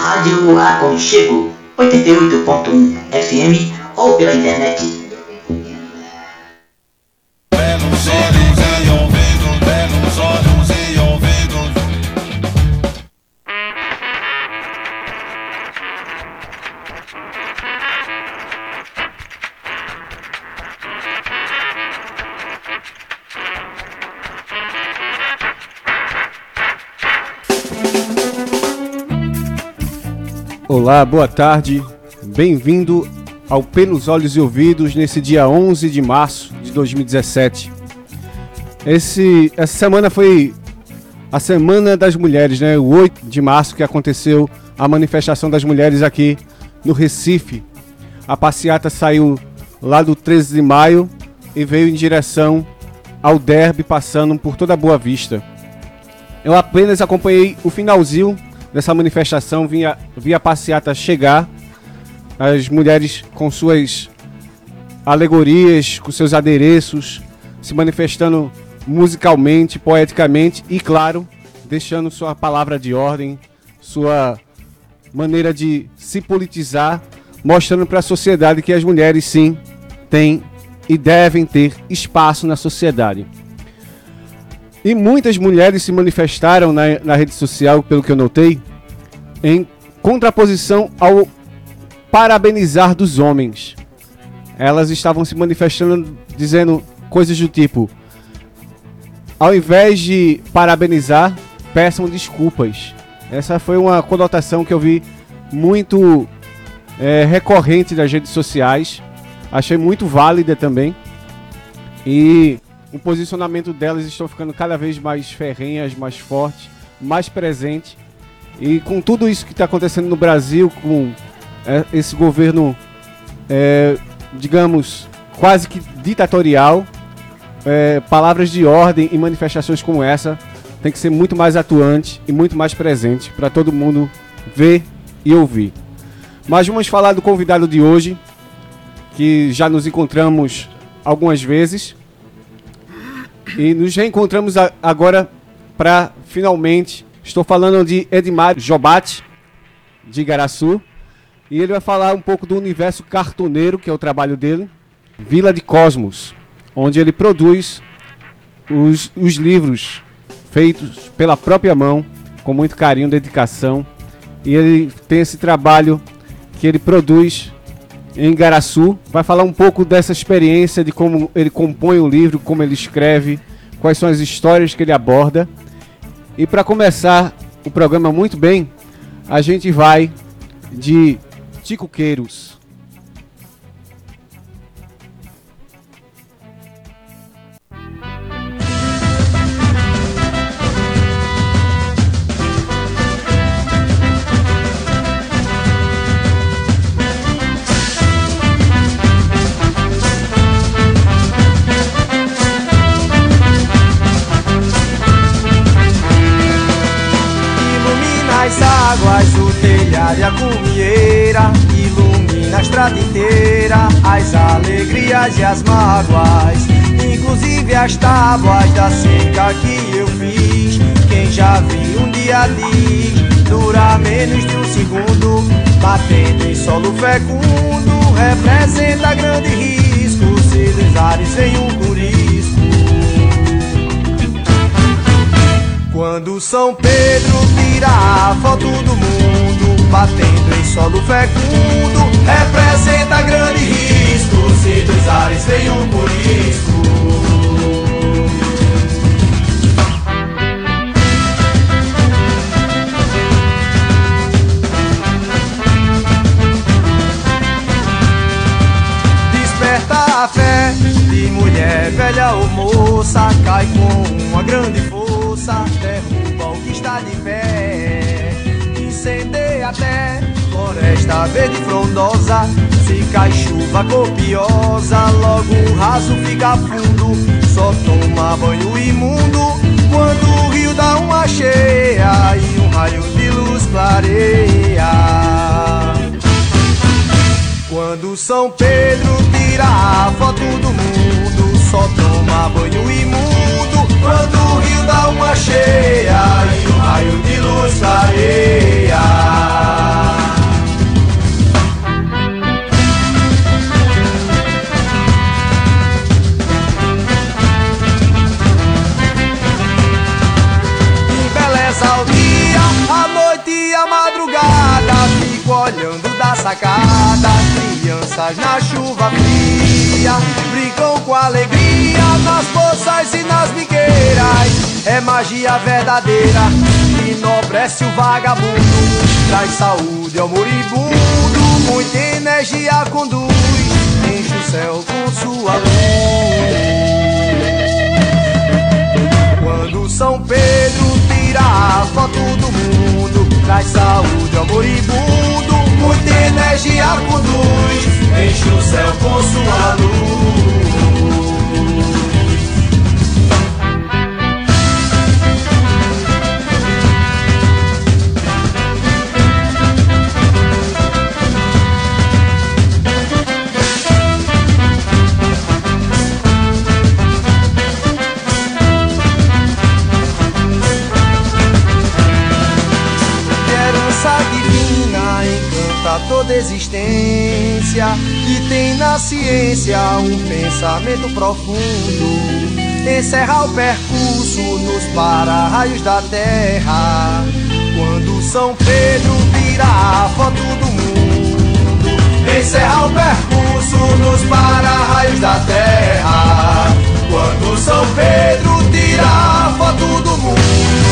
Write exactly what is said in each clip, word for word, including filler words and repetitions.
Rádio Aconchego, oitenta e oito ponto um F M ou pela internet. Pelos olhos e ouvidos, pelos olhos e ouvidos. Olá, boa tarde, bem-vindo ao Pelos Olhos e Ouvidos nesse dia onze de março de dois mil e dezessete. Esse, essa semana foi a Semana das Mulheres, né? O oito de março que aconteceu a manifestação das mulheres aqui no Recife. A passeata saiu lá do treze de maio e veio em direção ao Derby, passando por toda a Boa Vista. Eu apenas acompanhei o finalzinho dessa manifestação, vi a, vi a passeata chegar, as mulheres com suas alegorias, com seus adereços, se manifestando musicalmente, poeticamente e, claro, deixando sua palavra de ordem, sua maneira de se politizar, mostrando para a sociedade que as mulheres, sim, têm e devem ter espaço na sociedade. E muitas mulheres se manifestaram na, na rede social, pelo que eu notei, em contraposição ao parabenizar dos homens. Elas estavam se manifestando, dizendo coisas do tipo: ao invés de parabenizar, peçam desculpas. Essa foi uma conotação que eu vi muito é, recorrente nas redes sociais. Achei muito válida também. E o posicionamento delas estão ficando cada vez mais ferrenhas, mais fortes, mais presentes. E com tudo isso que está acontecendo no Brasil, com é, esse governo, é, digamos, quase que ditatorial, é, palavras de ordem e manifestações como essa tem que ser muito mais atuante e muito mais presente para todo mundo ver e ouvir. Mas vamos falar do convidado de hoje, que já nos encontramos algumas vezes. E nos reencontramos a, agora para, finalmente, estou falando de Edmar Jobate, de Igaraçu, e ele vai falar um pouco do universo cartoneiro, que é o trabalho dele, Vila de Cosmos, onde ele produz os, os livros feitos pela própria mão, com muito carinho e dedicação, e ele tem esse trabalho que ele produz em Igaraçu. Vai falar um pouco dessa experiência, de como ele compõe o livro, como ele escreve, quais são as histórias que ele aborda. E para começar o programa muito bem, a gente vai de Ticoqueiros. As águas do telhado e a cumieira, ilumina a estrada inteira, as alegrias e as mágoas, inclusive as tábuas da seca que eu fiz. Quem já viu um dia diz, dura menos de um segundo, batendo em solo fecundo, representa grande risco, se dos ares vem um curisco. Quando São Pedro tira a foto do mundo, batendo em solo fecundo, representa grande risco, se dos ares vem um curisco. Desperta a fé de mulher, velha ou moça, cai com uma grande força, derruba o que está de pé, incendeia até floresta verde frondosa. Se cai chuva copiosa, logo o raso fica fundo, só toma banho imundo quando o rio dá uma cheia e um raio de luz clareia. Quando São Pedro tira a foto do mundo, só toma banho imundo quando o rio dá uma cheia e um raio de luz clareia. estragada, crianças na chuva fria brincam com alegria nas poças e nas biqueiras. É magia verdadeira que enobrece o vagabundo, traz saúde ao moribundo, muita energia conduz, enche o céu com sua luz. Quando São Pedro tira a foto do mundo, traz saúde ao moribundo, muita energia conduz, enche o céu com sua luz. Toda existência que tem na ciência um pensamento profundo, encerra o percurso nos para-raios da terra. Quando São Pedro tira a foto do mundo, encerra o percurso nos para-raios da terra. Quando São Pedro tira a foto do mundo.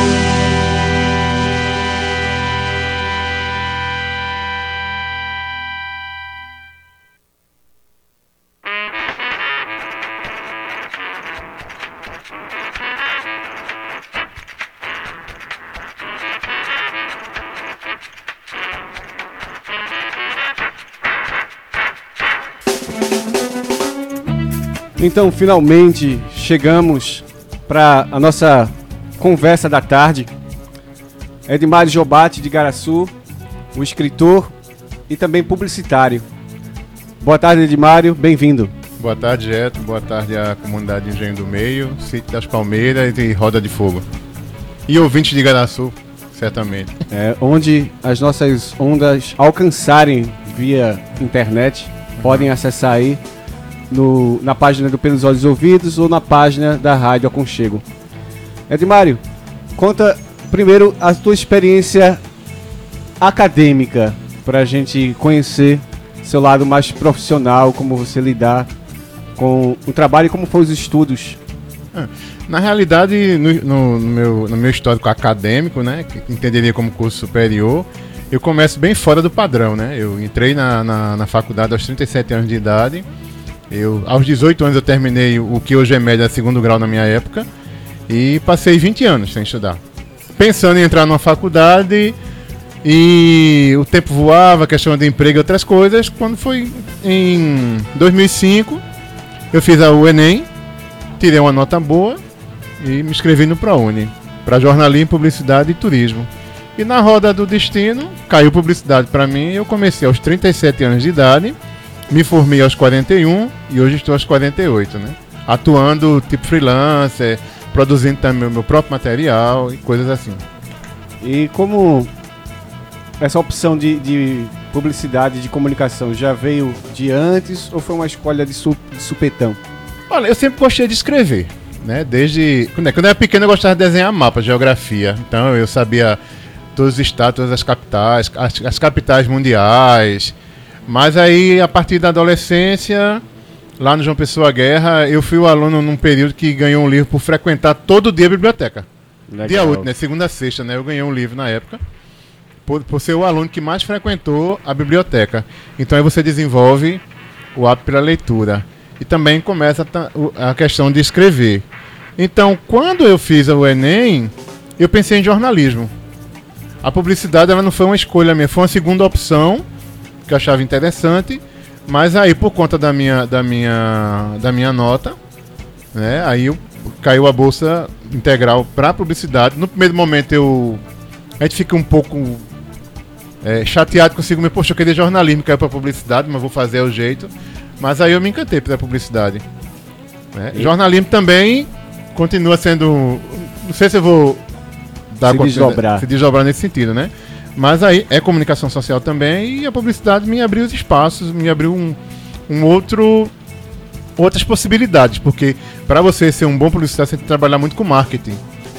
Então, finalmente, chegamos para a nossa conversa da tarde. Edmário Jobate, de Igaraçu, o escritor e também publicitário. Boa tarde, Edmário, bem-vindo. Boa tarde, Geto. Boa tarde à comunidade de Engenho do Meio, Sítio das Palmeiras e Roda de Fogo. E ouvintes de Igaraçu, certamente. É, onde as nossas ondas alcançarem via internet, uhum. Podem acessar aí No, na página do Pelos Olhos e Ouvidos ou na página da Rádio Aconchego. Edmário, conta primeiro a tua experiência acadêmica, para a gente conhecer seu lado mais profissional, como você lidar com o trabalho e como foram os estudos. Na realidade, no, no, no, meu, no meu histórico acadêmico, né, que entenderia como curso superior, eu começo bem fora do padrão, né? Eu entrei na, na, na faculdade aos trinta e sete anos de idade. Eu, aos dezoito anos eu terminei o que hoje é média segundo grau na minha época e passei vinte anos sem estudar, pensando em entrar numa faculdade, e o tempo voava, questão de emprego e outras coisas. Quando foi em dois mil e cinco, eu fiz o Enem, tirei uma nota boa e me inscrevi no ProUni, para jornalismo, publicidade e turismo. E na roda do destino, caiu publicidade para mim e eu comecei aos trinta e sete anos de idade. Me formei aos quarenta e um e hoje estou aos quarenta e oito, né? Atuando tipo freelancer, produzindo também o meu próprio material e coisas assim. E como essa opção de, de publicidade, de comunicação, já veio de antes ou foi uma escolha de, su, de supetão? Olha, eu sempre gostei de escrever, né? Desde... Quando eu era pequeno eu gostava de desenhar mapas, geografia. Então eu sabia todos os estados, todas as capitais, as, as capitais mundiais. Mas aí, a partir da adolescência, lá no João Pessoa Guerra, eu fui o aluno num período que ganhou um livro por frequentar todo dia a biblioteca. Legal. Dia oito, né? Segunda a sexta, né? Eu ganhei um livro na época, por, por ser o aluno que mais frequentou a biblioteca. Então aí você desenvolve o hábito pela leitura. E também começa a, a questão de escrever. Então, quando eu fiz o Enem, eu pensei em jornalismo. A publicidade ela não foi uma escolha minha, foi uma segunda opção, que eu achava interessante, mas aí por conta da minha, da minha, da minha nota, né, aí eu, caiu a bolsa integral para publicidade. No primeiro momento eu, a gente fica um pouco é, chateado consigo mesmo, poxa, eu queria jornalismo, caiu para publicidade, mas vou fazer o jeito, mas aí eu me encantei pela publicidade, né. E... jornalismo também continua sendo, não sei se eu vou dar se desdobrar. se desdobrar nesse sentido, né? Mas aí é comunicação social também, e a publicidade me abriu os espaços, me abriu um, um outro, outras possibilidades, porque para você ser um bom publicitário você tem que trabalhar muito com marketing.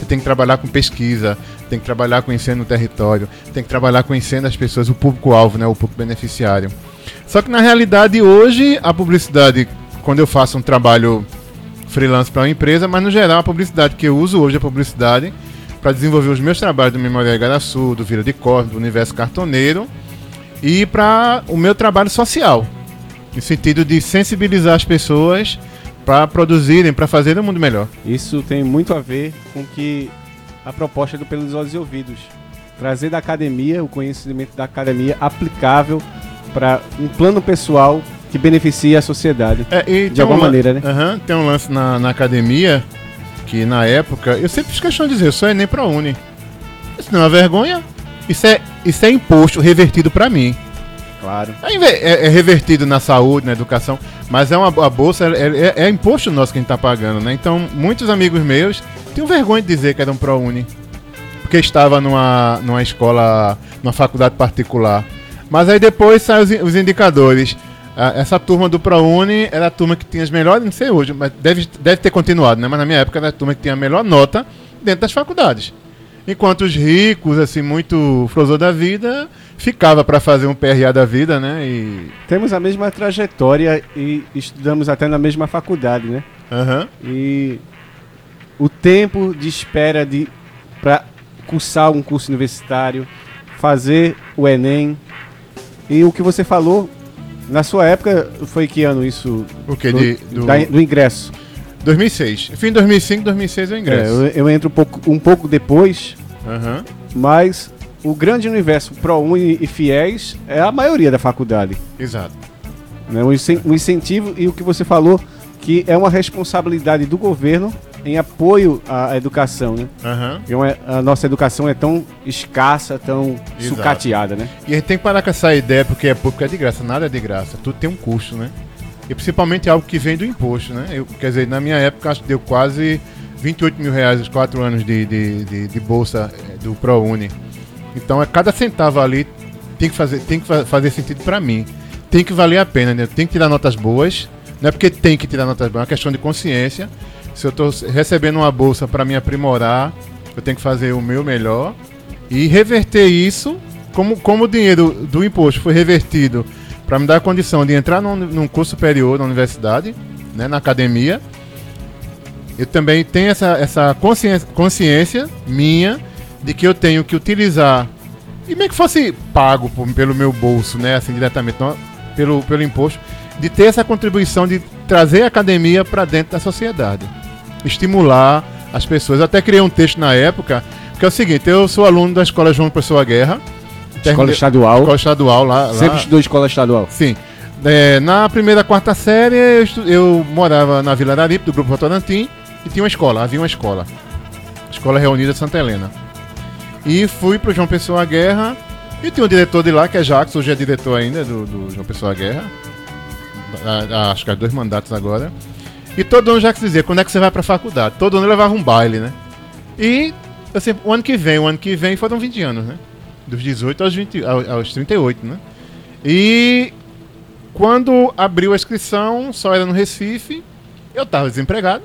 Você tem que trabalhar com pesquisa, tem que trabalhar conhecendo o território, tem que trabalhar conhecendo as pessoas, o público-alvo, né, o público beneficiário. Só que na realidade hoje a publicidade, quando eu faço um trabalho freelance para uma empresa, mas no geral a publicidade que eu uso hoje é publicidade para desenvolver os meus trabalhos do Memorial Igaraçu, do Vila de Cosme, do Universo Cartoneiro e para o meu trabalho social, no sentido de sensibilizar as pessoas para produzirem, para fazerem um mundo melhor. Isso tem muito a ver com que a proposta do Pelos Olhos e Ouvidos, trazer da academia, o conhecimento da academia aplicável para um plano pessoal que beneficie a sociedade, é, e de alguma um maneira, né? Uhum, tem um lance na, na academia que na época, eu sempre fiz questão de dizer, eu sou Enem ProUni. Isso não é uma vergonha, isso é, isso é imposto revertido para mim. Claro. É, é, é revertido na saúde, na educação, mas é uma a bolsa, é, é, é imposto nosso que a gente tá pagando, né? Então, muitos amigos meus tinham vergonha de dizer que eram ProUni, porque estava numa, numa escola, numa faculdade particular. Mas aí depois saem os, os indicadores. Ah, essa turma do ProUni era a turma que tinha as melhores, não sei hoje, mas deve, deve ter continuado, né? Mas na minha época era a turma que tinha a melhor nota dentro das faculdades. Enquanto os ricos, assim, muito flosor da vida, ficava para fazer um P R A da vida, né? E... Temos a mesma trajetória e estudamos até na mesma faculdade, né? Uhum. E o tempo de espera de para cursar um curso universitário, fazer o Enem, e o que você falou, na sua época, foi que ano isso? O que? Do, De, do... da, do ingresso? dois mil e seis. Fim de dois mil e cinco, dois mil e seis eu ingresso. É, eu, eu entro um pouco, um pouco depois, Uhum. mas o grande universo ProUni e FIES é a maioria da faculdade. Exato. Né? O, incen- o incentivo e o que você falou, que é uma responsabilidade do governo em apoio à educação, né? Uhum. Porque uma- a nossa educação é tão escassa, tão Exato. sucateada, né? E a gente tem que parar com essa ideia, porque é público, é de graça, nada é de graça, tudo tem um custo, né? E principalmente algo que vem do imposto, né? Eu, quer dizer, na minha época, acho que deu quase vinte e oito mil reais os quatro anos de, de, de, de bolsa eh, do ProUni. Então, é cada centavo ali tem que fazer, tem que fa- fazer sentido para mim. Tem que valer a pena, né? Tem que tirar notas boas, não é porque tem que tirar notas boas, é uma questão de consciência. Se eu estou recebendo uma bolsa para me aprimorar, eu tenho que fazer o meu melhor e reverter isso, como, como o dinheiro do imposto foi revertido para me dar a condição de entrar num, num curso superior na universidade, né, na academia. Eu também tenho essa, essa consciência, consciência minha de que eu tenho que utilizar, e meio que fosse pago por, pelo meu bolso, né, assim, diretamente, não, pelo, pelo imposto, de ter essa contribuição de trazer a academia para dentro da sociedade. Estimular as pessoas. Eu até criei um texto na época, que é o seguinte, eu sou aluno da Escola João Pessoa Guerra. Escola terminei- estadual. Escola estadual lá. lá Sempre estudou escola estadual. Sim. É, na primeira, quarta série, eu, estu- eu morava na Vila Araripe, do Grupo Votorantim, e tinha uma escola, havia uma escola. Escola Reunida Santa Helena. E fui pro João Pessoa Guerra, e tinha um diretor de lá, que é Jacques, hoje é diretor ainda do, do João Pessoa Guerra. Ah, ah, acho que há dois mandatos agora. E todo ano o Jacques dizia, quando é que você vai pra faculdade? Todo ano eu levava um baile, né? E, assim, o ano que vem, o ano que vem foram vinte anos, né? Dos dezoito aos, vinte, aos, aos trinta e oito, né? E quando abriu a inscrição, só era no Recife, eu tava desempregado.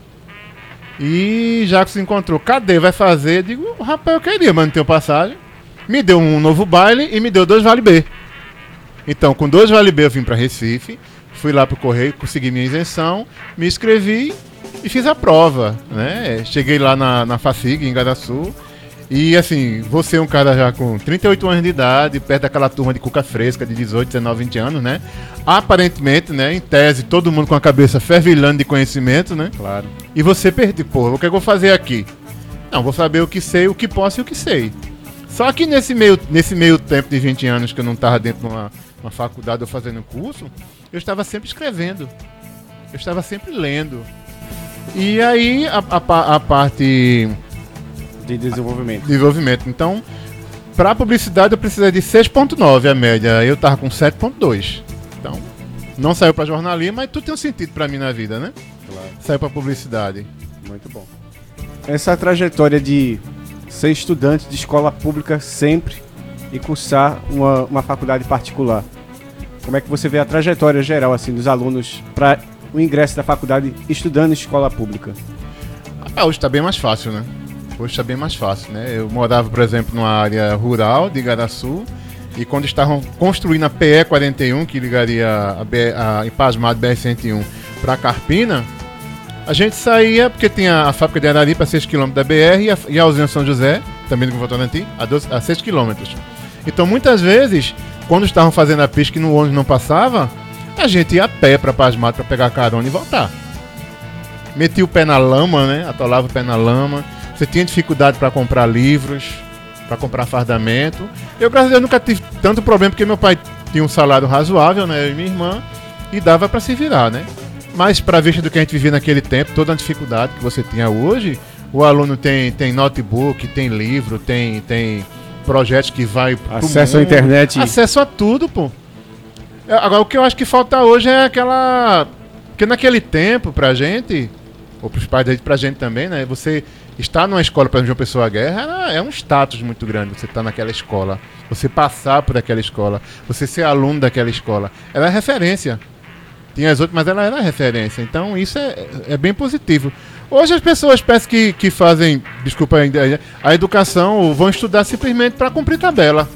E Jacques se encontrou, cadê? Vai fazer? Eu digo, rapaz, eu queria, mas não tenho passagem. Me deu um novo baile e me deu dois vale B. Então, com dois vale B eu vim para Recife, fui lá pro correio, consegui minha isenção, me inscrevi e fiz a prova, né? Cheguei lá na, na FACIG, em Igaraçu, e assim, você é um cara já com trinta e oito anos de idade, perto daquela turma de cuca fresca de dezoito, dezenove, vinte anos, né? Aparentemente, né, em tese, todo mundo com a cabeça fervilhando de conhecimento, né? Claro. E você perde, pô, o que eu vou fazer aqui? Não, vou saber o que sei, o que posso e o que sei. Só que nesse meio, nesse meio tempo de vinte anos que eu não estava dentro de uma, uma faculdade ou fazendo curso, eu estava sempre escrevendo. Eu estava sempre lendo. E aí a, a, a parte De desenvolvimento. de desenvolvimento. Então, para a publicidade eu precisei de seis ponto nove a média. Eu estava com sete ponto dois. Então, não saiu para jornalismo, mas tudo tem um sentido para mim na vida, né? Claro. Saiu para publicidade. Muito bom. Essa trajetória de ser estudante de escola pública sempre e cursar uma, uma faculdade particular. Como é que você vê a trajetória geral assim dos alunos para o ingresso da faculdade estudando em escola pública? Ah, hoje está bem mais fácil, né? Hoje está bem mais fácil, né? Eu morava, por exemplo, numa área rural de Igaraçu, e quando estavam construindo a P E quarenta e um, que ligaria a, B, a empasmado B R cento e um para Carpina, a gente saía, porque tinha a fábrica de Araripe a seis quilômetros da B R e a, e a usina São José, também do Votorantim, a, doze, a seis quilômetros. Então, muitas vezes, quando estavam fazendo a pista que no ônibus não passava, a gente ia a pé para Pasmado para pegar carona e voltar. Metia o pé na lama, né? Atolava o pé na lama. Você tinha dificuldade para comprar livros, para comprar fardamento. Eu, graças a Deus, nunca tive tanto problema, porque meu pai tinha um salário razoável, né? Eu e minha irmã, e dava para se virar, né? Mas, para vista do que a gente vivia naquele tempo, toda a dificuldade que você tinha hoje, o aluno tem, tem notebook, tem livro, tem, tem projetos que vai pro acesso mundo, à internet. Acesso a tudo, pô. Agora, o que eu acho que falta hoje é aquela... Porque naquele tempo, pra gente, ou pros pais da gente, pra gente também, né? Você estar numa escola, por exemplo, de uma pessoa guerra, era, é um status muito grande você estar naquela escola. Você passar por aquela escola. Você ser aluno daquela escola. Ela é referência. Tinha as outras, mas ela era referência. Então, isso é, é bem positivo. Hoje as pessoas parece que, que fazem, desculpa ainda, a educação, vão estudar simplesmente para cumprir tabela.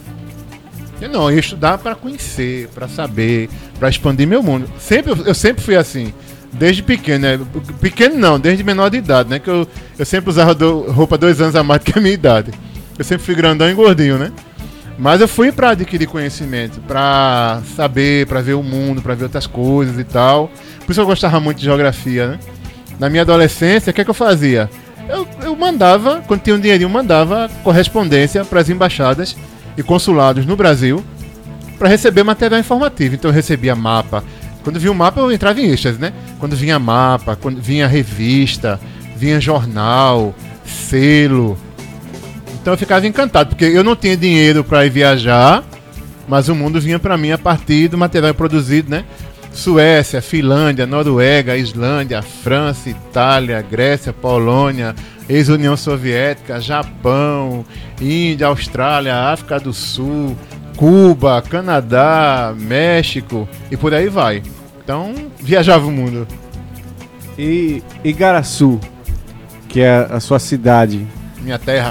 Eu não, eu ia estudar para conhecer, para saber, para expandir meu mundo. Sempre, eu sempre fui assim, desde pequeno, né? Pequeno não, desde menor de idade, né? Que eu, eu sempre usava do, roupa dois anos a mais do que a minha idade. Eu sempre fui grandão e gordinho, né? Mas eu fui para adquirir conhecimento, para saber, para ver o mundo, para ver outras coisas e tal. Por isso eu gostava muito de geografia, né? Na minha adolescência, o que é que eu fazia? Eu, eu mandava, quando tinha um dinheirinho, eu mandava correspondência para as embaixadas e consulados no Brasil para receber material informativo. Então eu recebia mapa. Quando vinha o mapa, eu entrava em êxtase, né? Quando vinha mapa, quando vinha revista, vinha jornal, selo. Então eu ficava encantado, porque eu não tinha dinheiro para ir viajar, mas o mundo vinha para mim a partir do material produzido, né? Suécia, Finlândia, Noruega, Islândia, França, Itália, Grécia, Polônia, ex-União Soviética, Japão, Índia, Austrália, África do Sul, Cuba, Canadá, México e por aí vai. Então, viajava o mundo. E Igaraçu, que é a sua cidade, Minha terra.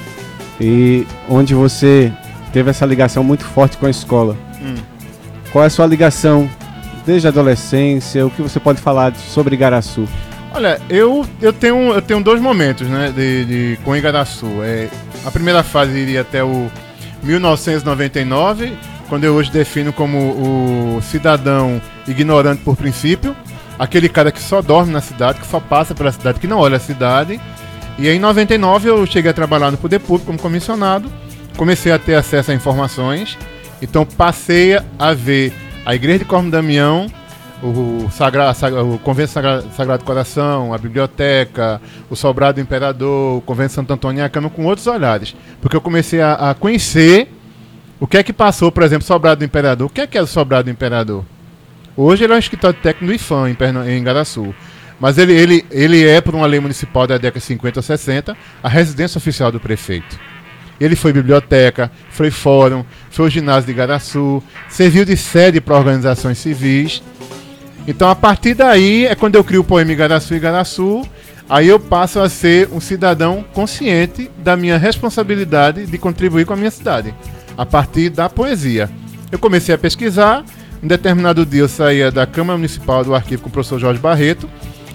e onde você teve essa ligação muito forte com a escola. Hum. Qual é a sua ligação desde a adolescência? O que você pode falar sobre Igaraçu? Olha, eu, eu, tenho, eu tenho dois momentos, né, de, de, com Igaraçu. É, a primeira fase iria até o mil novecentos e noventa e nove, quando eu hoje defino como o cidadão ignorante por princípio, aquele cara que só dorme na cidade, que só passa pela cidade, que não olha a cidade. E aí, em noventa e nove eu cheguei a trabalhar no Poder Público como comissionado, comecei a ter acesso a informações, então passei a ver a Igreja de Cosme Damião, o, Sagra, o Convento Sagrado, Sagrado Coração, a Biblioteca, o Sobrado do Imperador, o Convento Santo Antônio e a Cama com outros olhares, porque eu comecei a, a conhecer o que é que passou, por exemplo, Sobrado do Imperador. O que é que é o Sobrado do Imperador? Hoje ele é um escritório técnico do I F A M, em, Perna, em Igaraçu. Mas ele, ele, ele é, por uma lei municipal da década de cinquenta ou sessenta, a residência oficial do prefeito. Ele foi biblioteca, foi fórum, foi o ginásio de Igaraçu, serviu de sede para organizações civis. Então, a partir daí, é quando eu crio o poema Igaraçu, Igaraçu, aí eu passo a ser um cidadão consciente da minha responsabilidade de contribuir com a minha cidade, a partir da poesia. Eu comecei a pesquisar, em determinado dia eu saía da Câmara Municipal do Arquivo com o professor Jorge Barreto,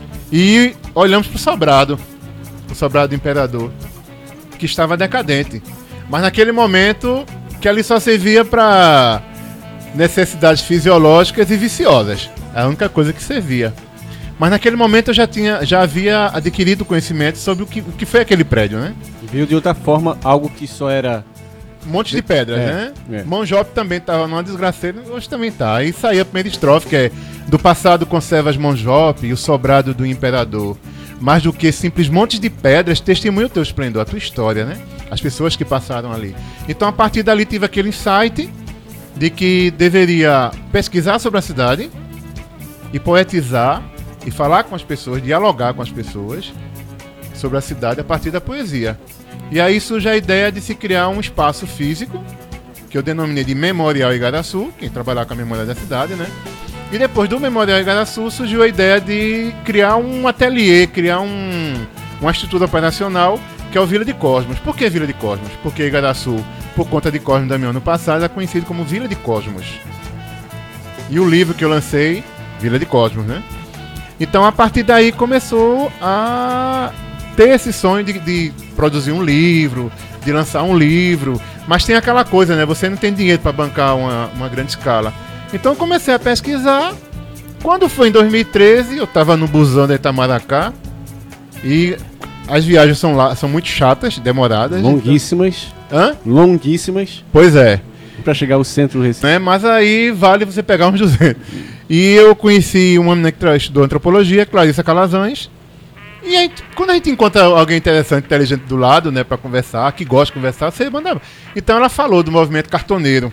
e olhamos para o Sobrado, o Sobrado do Imperador, que estava decadente. Mas naquele momento, que ali só servia para necessidades fisiológicas e viciosas. É a única coisa que servia. Mas naquele momento eu já, tinha, já havia adquirido conhecimento sobre o que, o que foi aquele prédio, né? Viu de outra forma algo que só era... Um monte de pedras, é, né? É. Monjope também estava numa desgraceira, hoje também tá. Aí saía a primeira estrofe, que é: do passado conservas Monjope e o sobrado do imperador. Mais do que simples montes de pedras, testemunha o teu esplendor, a tua história, né? As pessoas que passaram ali. Então, a partir dali, tive aquele insight de que deveria pesquisar sobre a cidade e poetizar e falar com as pessoas, dialogar com as pessoas sobre a cidade a partir da poesia. E aí surge a ideia de se criar um espaço físico, que eu denominei de Memorial Igaraçu, quem trabalhar com a memória da cidade, né? E depois do Memorial Igaraçu surgiu a ideia de criar um ateliê, criar um, uma estrutura operacional que é o Vila de Cosmos. Por que Vila de Cosmos? Porque Igaraçu, por conta de Cosmo Damião no passado, é conhecido como Vila de Cosmos. E o livro que eu lancei, Vila de Cosmos, né? Então, a partir daí, começou a ter esse sonho de, de produzir um livro, de lançar um livro. Mas tem aquela coisa, né? Você não tem dinheiro para bancar uma, uma grande escala. Então, eu comecei a pesquisar. Quando foi em dois mil e treze, eu estava no busão da Itamaracá. E as viagens são, lá, são muito chatas, demoradas. Longuíssimas. Então... Hã? Longuíssimas. Pois é. Pra chegar ao centro do Recife. Né? Mas aí vale você pegar uns duzentos. E eu conheci uma menina que estudou antropologia, Clarissa Calazans. E aí, quando a gente encontra alguém interessante, inteligente do lado, né, pra conversar, que gosta de conversar, você manda. Então ela falou do movimento cartoneiro,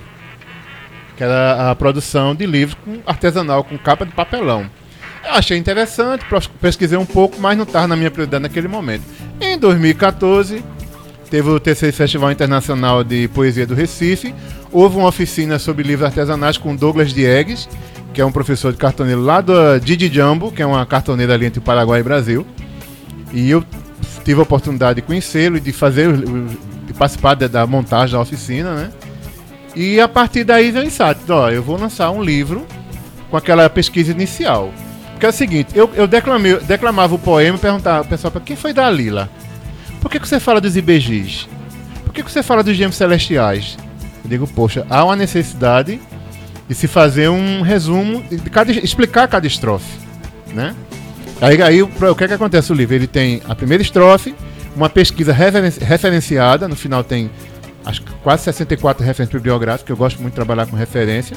que era a produção de livros com artesanal, com capa de papelão. Eu achei interessante, pesquisei um pouco, mas não estava na minha prioridade naquele momento. Em dois mil e quatorze, teve o terceiro Festival Internacional de Poesia do Recife. Houve uma oficina sobre livros artesanais com Douglas Diegues, que é um professor de cartoneiro lá do Didi Jambo, que é uma cartoneira ali entre o Paraguai e o Brasil. E eu tive a oportunidade de conhecê-lo e de fazer, de participar da, da montagem da oficina, né? E a partir daí veio o insight, ó, eu vou lançar um livro com aquela pesquisa inicial. Porque é o seguinte, eu, eu declamei, declamava o poema e perguntava ao pessoal, quem foi Dalila? Por que, que você fala dos I B Gs? Por que, que você fala dos gêmeos celestiais? Eu digo, poxa, há uma necessidade de se fazer um resumo, de cada, explicar cada estrofe, né? Aí, aí o, o que é que acontece no livro? Ele tem a primeira estrofe, uma pesquisa referen- referenciada, no final tem acho que quase sessenta e quatro referências bibliográficas, eu gosto muito de trabalhar com referência.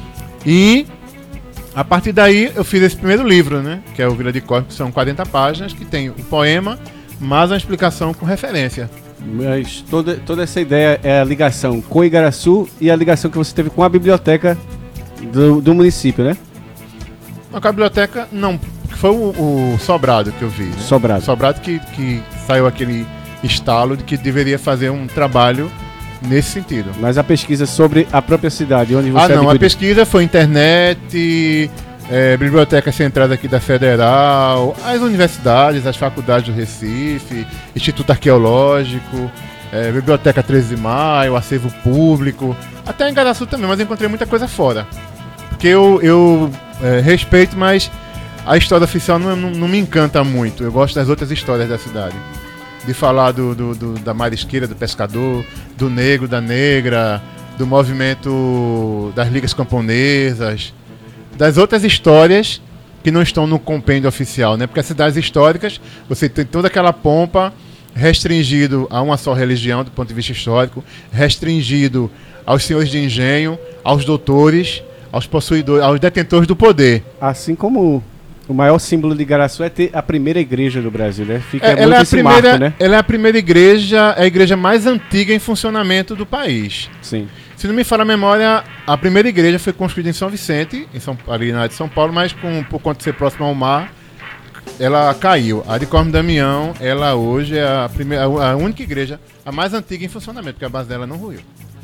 E a partir daí eu fiz esse primeiro livro, né? Que é o Vila de Cosmos, que são quarenta páginas, que tem o poema, mais uma explicação com referência. Mas toda, toda essa ideia é a ligação com Igaraçu e a ligação que você teve com a biblioteca do, do município, né? Com a biblioteca, não. Foi o, o Sobrado que eu vi. Né? Sobrado. Sobrado que, que saiu aquele estalo de que deveria fazer um trabalho nesse sentido. Mas a pesquisa sobre a própria cidade, onde você Ah, não. é A pesquisa foi internet, é, bibliotecas centrais aqui da Federal, as universidades, as faculdades do Recife, Instituto Arqueológico, é, Biblioteca treze de maio, Acervo Público, até em Igaraçu também, mas eu encontrei muita coisa fora. Porque eu, eu é, respeito, mas a história oficial não, não, não me encanta muito. Eu gosto das outras histórias da cidade. De falar do, do, do, da marisqueira, do pescador, do negro, da negra, do movimento das ligas camponesas, das outras histórias que não estão no compêndio oficial, né? Porque as cidades históricas, você tem toda aquela pompa restringido a uma só religião do ponto de vista histórico, restringido aos senhores de engenho, aos doutores, aos possuidores, aos detentores do poder. Assim como o maior símbolo de Igaraçu é ter a primeira igreja do Brasil, né? Fica É, muito ela, é a esse primeira, marco, né? ela é a primeira igreja, é a igreja mais antiga em funcionamento do país. Sim. Se não me falha a memória, a primeira igreja foi construída em São Vicente, em São, ali na área de São Paulo, mas com, por conta de ser próxima ao mar, ela caiu. A de Cosmo Damião, ela hoje é a, primeira, a única igreja, a mais antiga em funcionamento, porque a base dela não ruiu.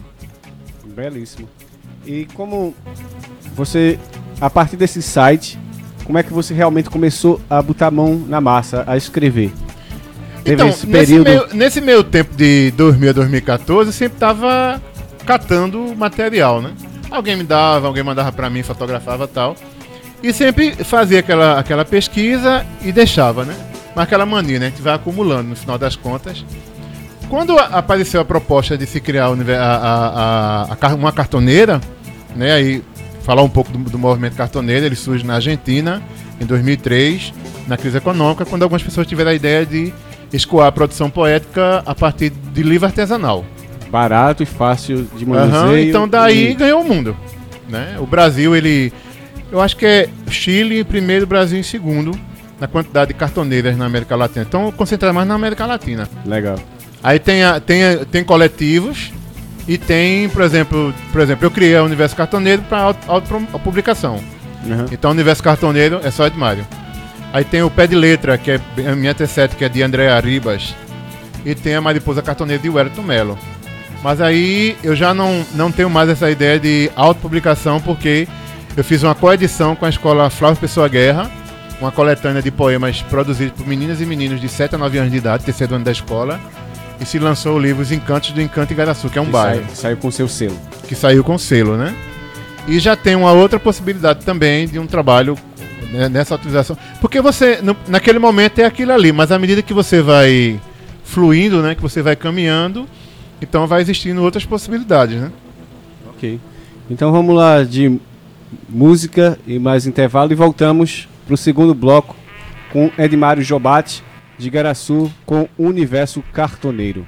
Belíssimo. E como você, a partir desse site, como é que você realmente começou a botar a mão na massa, a escrever? Teve Então, esse nesse período... meio, nesse meio tempo de dois mil a dois mil e quatorze, eu sempre estava catando material, né? Alguém me dava, alguém mandava para mim, fotografava e tal. E sempre fazia aquela, aquela pesquisa e deixava, né? Mas aquela mania, né? A gente vai acumulando no final das contas. Quando a, apareceu a proposta de se criar a, a, a, a, uma cartoneira, né? Aí falar um pouco do, do movimento cartoneiro, ele surge na Argentina em dois mil e três, na crise econômica, quando algumas pessoas tiveram a ideia de escoar a produção poética a partir de livro artesanal. Barato e fácil de manuseio. Uhum, então daí e... ganhou o mundo, né? O Brasil, ele... Eu acho que é Chile em primeiro, Brasil em segundo, na quantidade de cartoneiras na América Latina. Então concentrar mais na América Latina. Legal. Aí tem, a, tem, a, tem coletivos e tem, por exemplo, por exemplo, eu criei o Universo Cartoneiro para autopublicação. Uhum. Então o Universo Cartoneiro é só de Mário. Aí tem o Pé de Letra, que é a minha T sete, que é de Andréa Ribas. E tem a Mariposa Cartoneira de Wellington Mello. Mas aí eu já não, não tenho mais essa ideia de autopublicação, porque eu fiz uma coedição com a escola Flávio Pessoa Guerra, uma coletânea de poemas produzidos por meninas e meninos de sete a nove anos de idade, terceiro ano da escola. e se lançou o livro Os Encantos do Encanto Igaraçu, que é um Que bairro. sai- saiu com seu selo. Que saiu com selo, né? E já tem uma outra possibilidade também de um trabalho, né, nessa utilização. Porque você, no- naquele momento é aquilo ali, mas à medida que você vai fluindo, né, que você vai caminhando, então vai existindo outras possibilidades, né? Ok. Então vamos lá de música e mais intervalo e voltamos para o segundo bloco com Edmário Jobate de Igaraçu com o Universo Cartoneiro.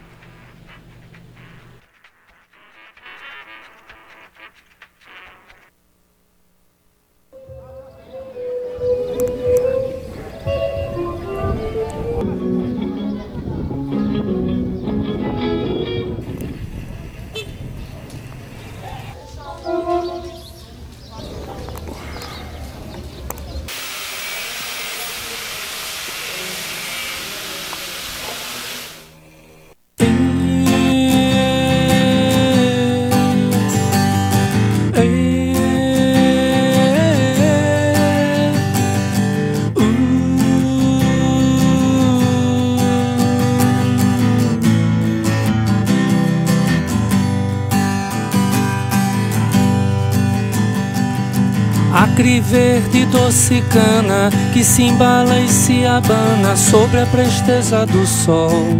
Acre verde doce cana que se embala e se abana sobre a presteza do sol,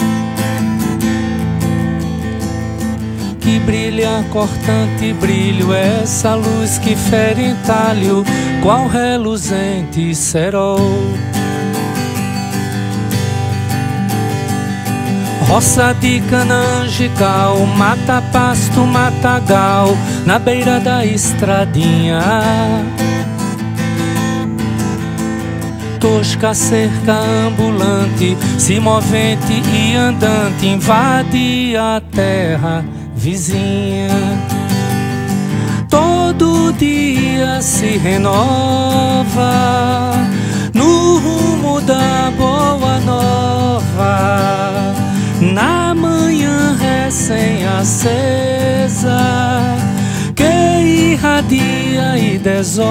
que brilha cortante brilho, essa luz que fere em talho, qual reluzente cerol. Roça de cana angical, mata pasto, matagal, na beira da estradinha. Tosca cerca ambulante, se movente e andante, invade a terra vizinha. Todo dia se renova, no rumo da boa nova, na manhã recém-acesa, que irradia e desova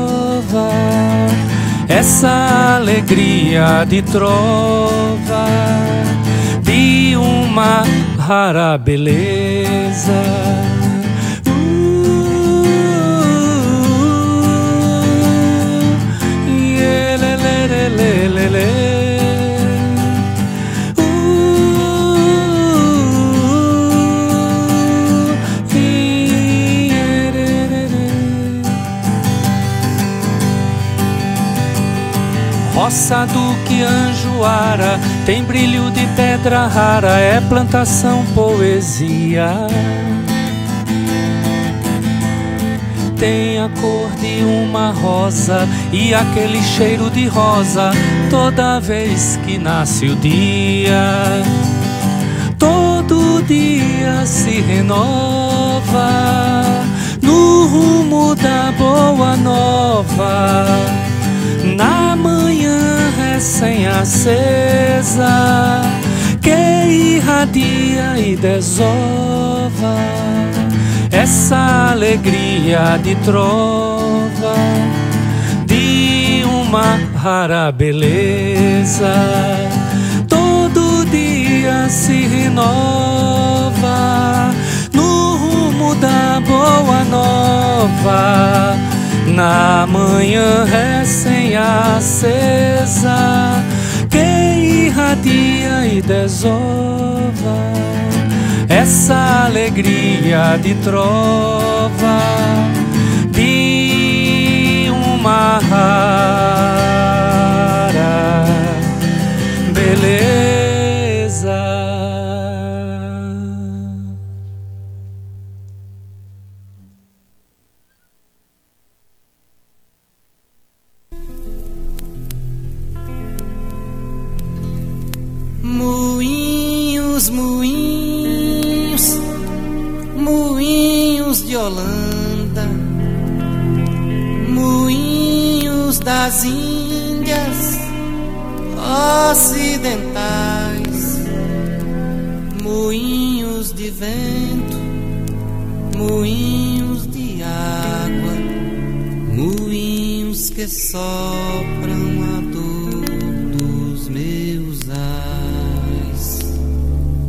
essa alegria de trova, de uma rara beleza. Uh, ielelelelelele. Roça do que Anjoara tem brilho de pedra rara, é plantação poesia. Tem a cor de uma rosa e aquele cheiro de rosa toda vez que nasce o dia. Todo dia se renova no rumo da boa nova, na manhã recém-acesa, que irradia e desova essa alegria de trova, de uma rara beleza. Todo dia se renova no rumo da boa nova, na manhã recém-acesa, que irradia e desova essa alegria de trova, de uma rara beleza. Moinhos, moinhos, moinhos de Holanda, moinhos das Índias ocidentais, moinhos de vento, moinhos de água, moinhos que sopram a dor dos meus ais.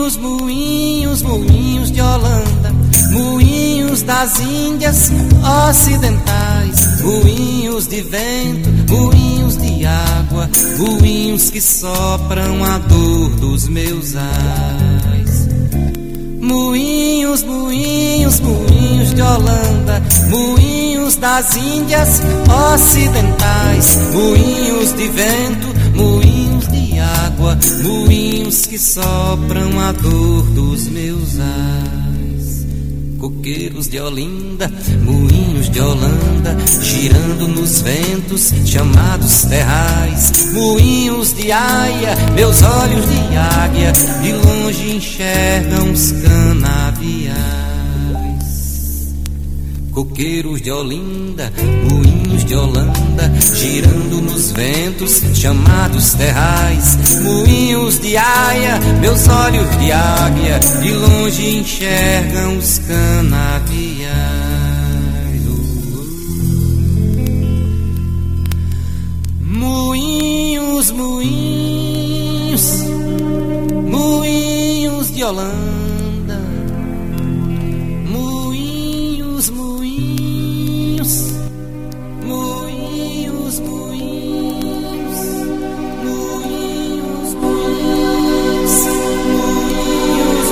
Moinhos, moinhos, moinhos de Holanda, moinhos das Índias ocidentais, moinhos de vento, moinhos de água, moinhos que sopram a dor dos meus ais. Moinhos, moinhos, moinhos de Holanda, moinhos das Índias ocidentais, moinhos de vento, moinhos de água, moinhos que sopram a dor dos meus ais. Coqueiros de Olinda, moinhos de Holanda, girando nos ventos chamados terrais, moinhos de aia, meus olhos de águia, de longe enxergam os canaviais. Coqueiros de Olinda, moinhos de Holanda, girando nos ventos chamados terrais, moinhos de aia, meus olhos de águia, de longe enxergam os canaviais. Moinhos, moinhos, moinhos de Holanda, moinhos, moinhos, moinhos, moinhos, moinhos, moinhos, moinhos,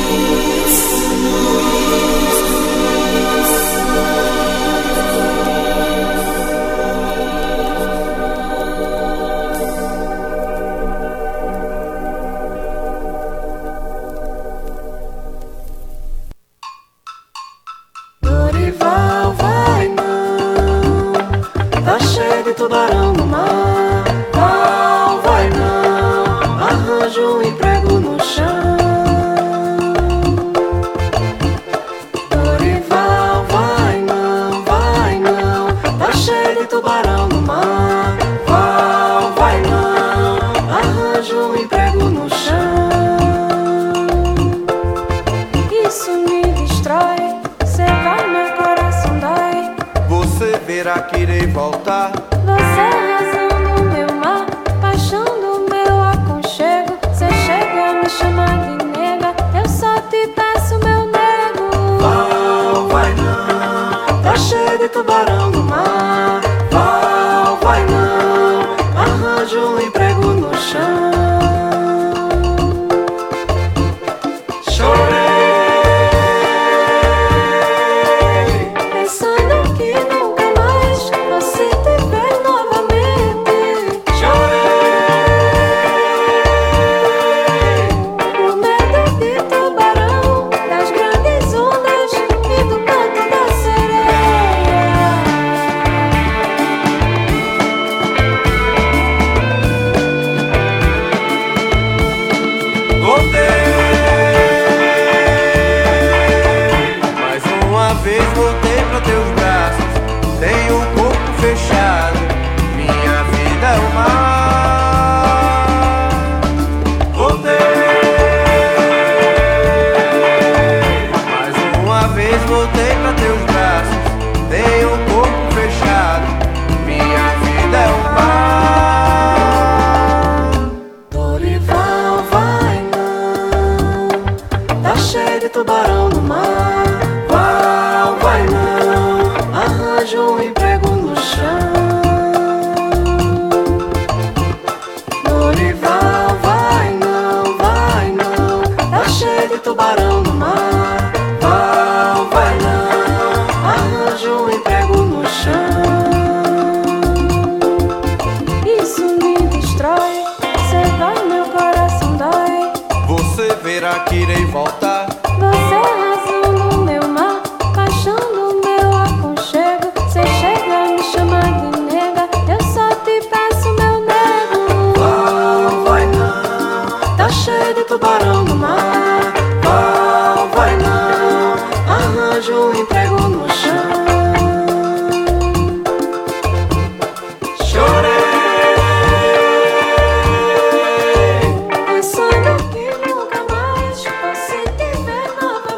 Dorival vai não, tá cheio de tubarão no mar. Val vai não, arranja um emprego no chão. Dorival vai não, vai não, tá cheio de tubarão no mar. Val vai não, arranja um emprego no chão. Isso me destrói, cê vai, meu coração dói. Você verá que irei voltar. Você é a razão do meu mar, paixão do meu aconchego. Cê chega a me chamar de nega, eu só te peço, meu nego. Val vai não, Tá cheio de tubarão no mar. val vai não, Arranja um emprego no chão. Pensando que nunca mais você te ver novamente. Por medo de tubarão, das grandes ondas e do canto da sereia. voltei. Mais uma vez voltei pra teus braços. Tenho o corpo fechado, minha vida é o mar. Voltei. Mais uma vez voltei pra teus braços. Tenho o corpo fechado, minha vida é o mar. Dorival vai não, tá cheio de tubarão no mar. Val vai não, arranja um emprego no chão. Dorival vai não, vai não, tá cheio de tubarão no mar. Val vai não, arranja um emprego no chão. Isso me destrói, cê vai, meu coração dói. Você verá que irei voltar. Você é a razão do meu mar, paixão do meu aconchego. Cê chega a me chamar de nega, eu só te peço, meu nego. Val vai não, Tá cheio de tubarão no mar. val vai não, Arranja um emprego no chão. Pensando que nunca mais você te ver novamente.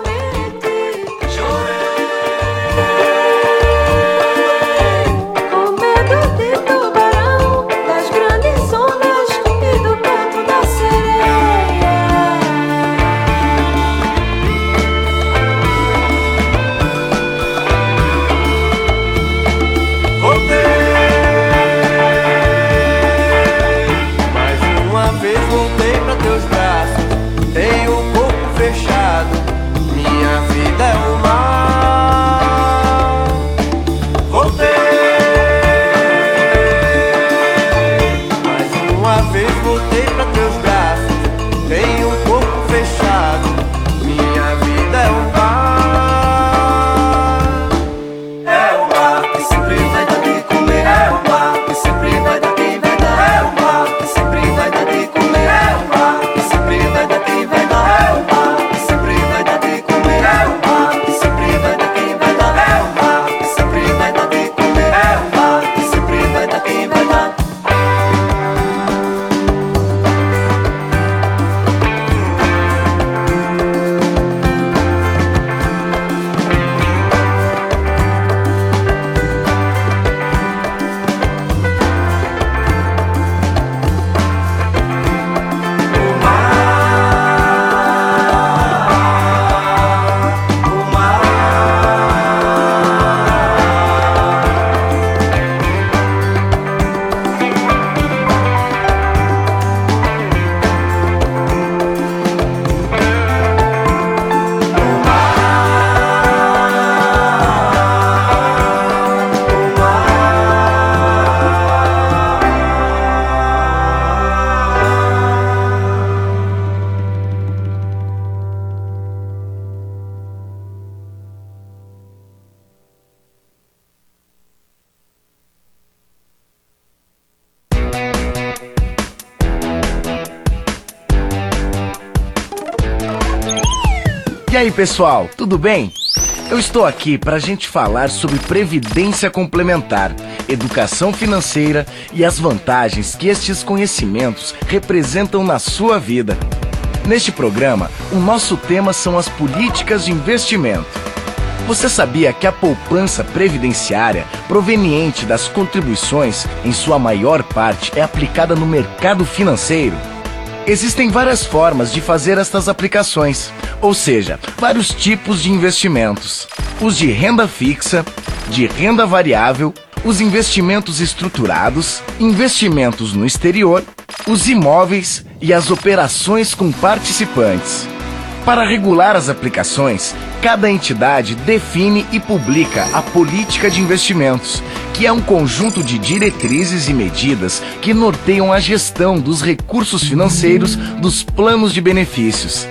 E aí, pessoal, tudo bem? Eu estou aqui para a gente falar sobre previdência complementar, educação financeira e as vantagens que estes conhecimentos representam na sua vida. Neste programa, o nosso tema são as políticas de investimento. Você sabia que a poupança previdenciária, proveniente das contribuições, em sua maior parte, é aplicada no mercado financeiro? Existem várias formas de fazer estas aplicações, ou seja, vários tipos de investimentos. Os de renda fixa, de renda variável, os investimentos estruturados, investimentos no exterior, os imóveis e as operações com participantes. Para regular as aplicações, cada entidade define e publica a política de investimentos, que é um conjunto de diretrizes e medidas que norteiam a gestão dos recursos financeiros dos planos de benefícios.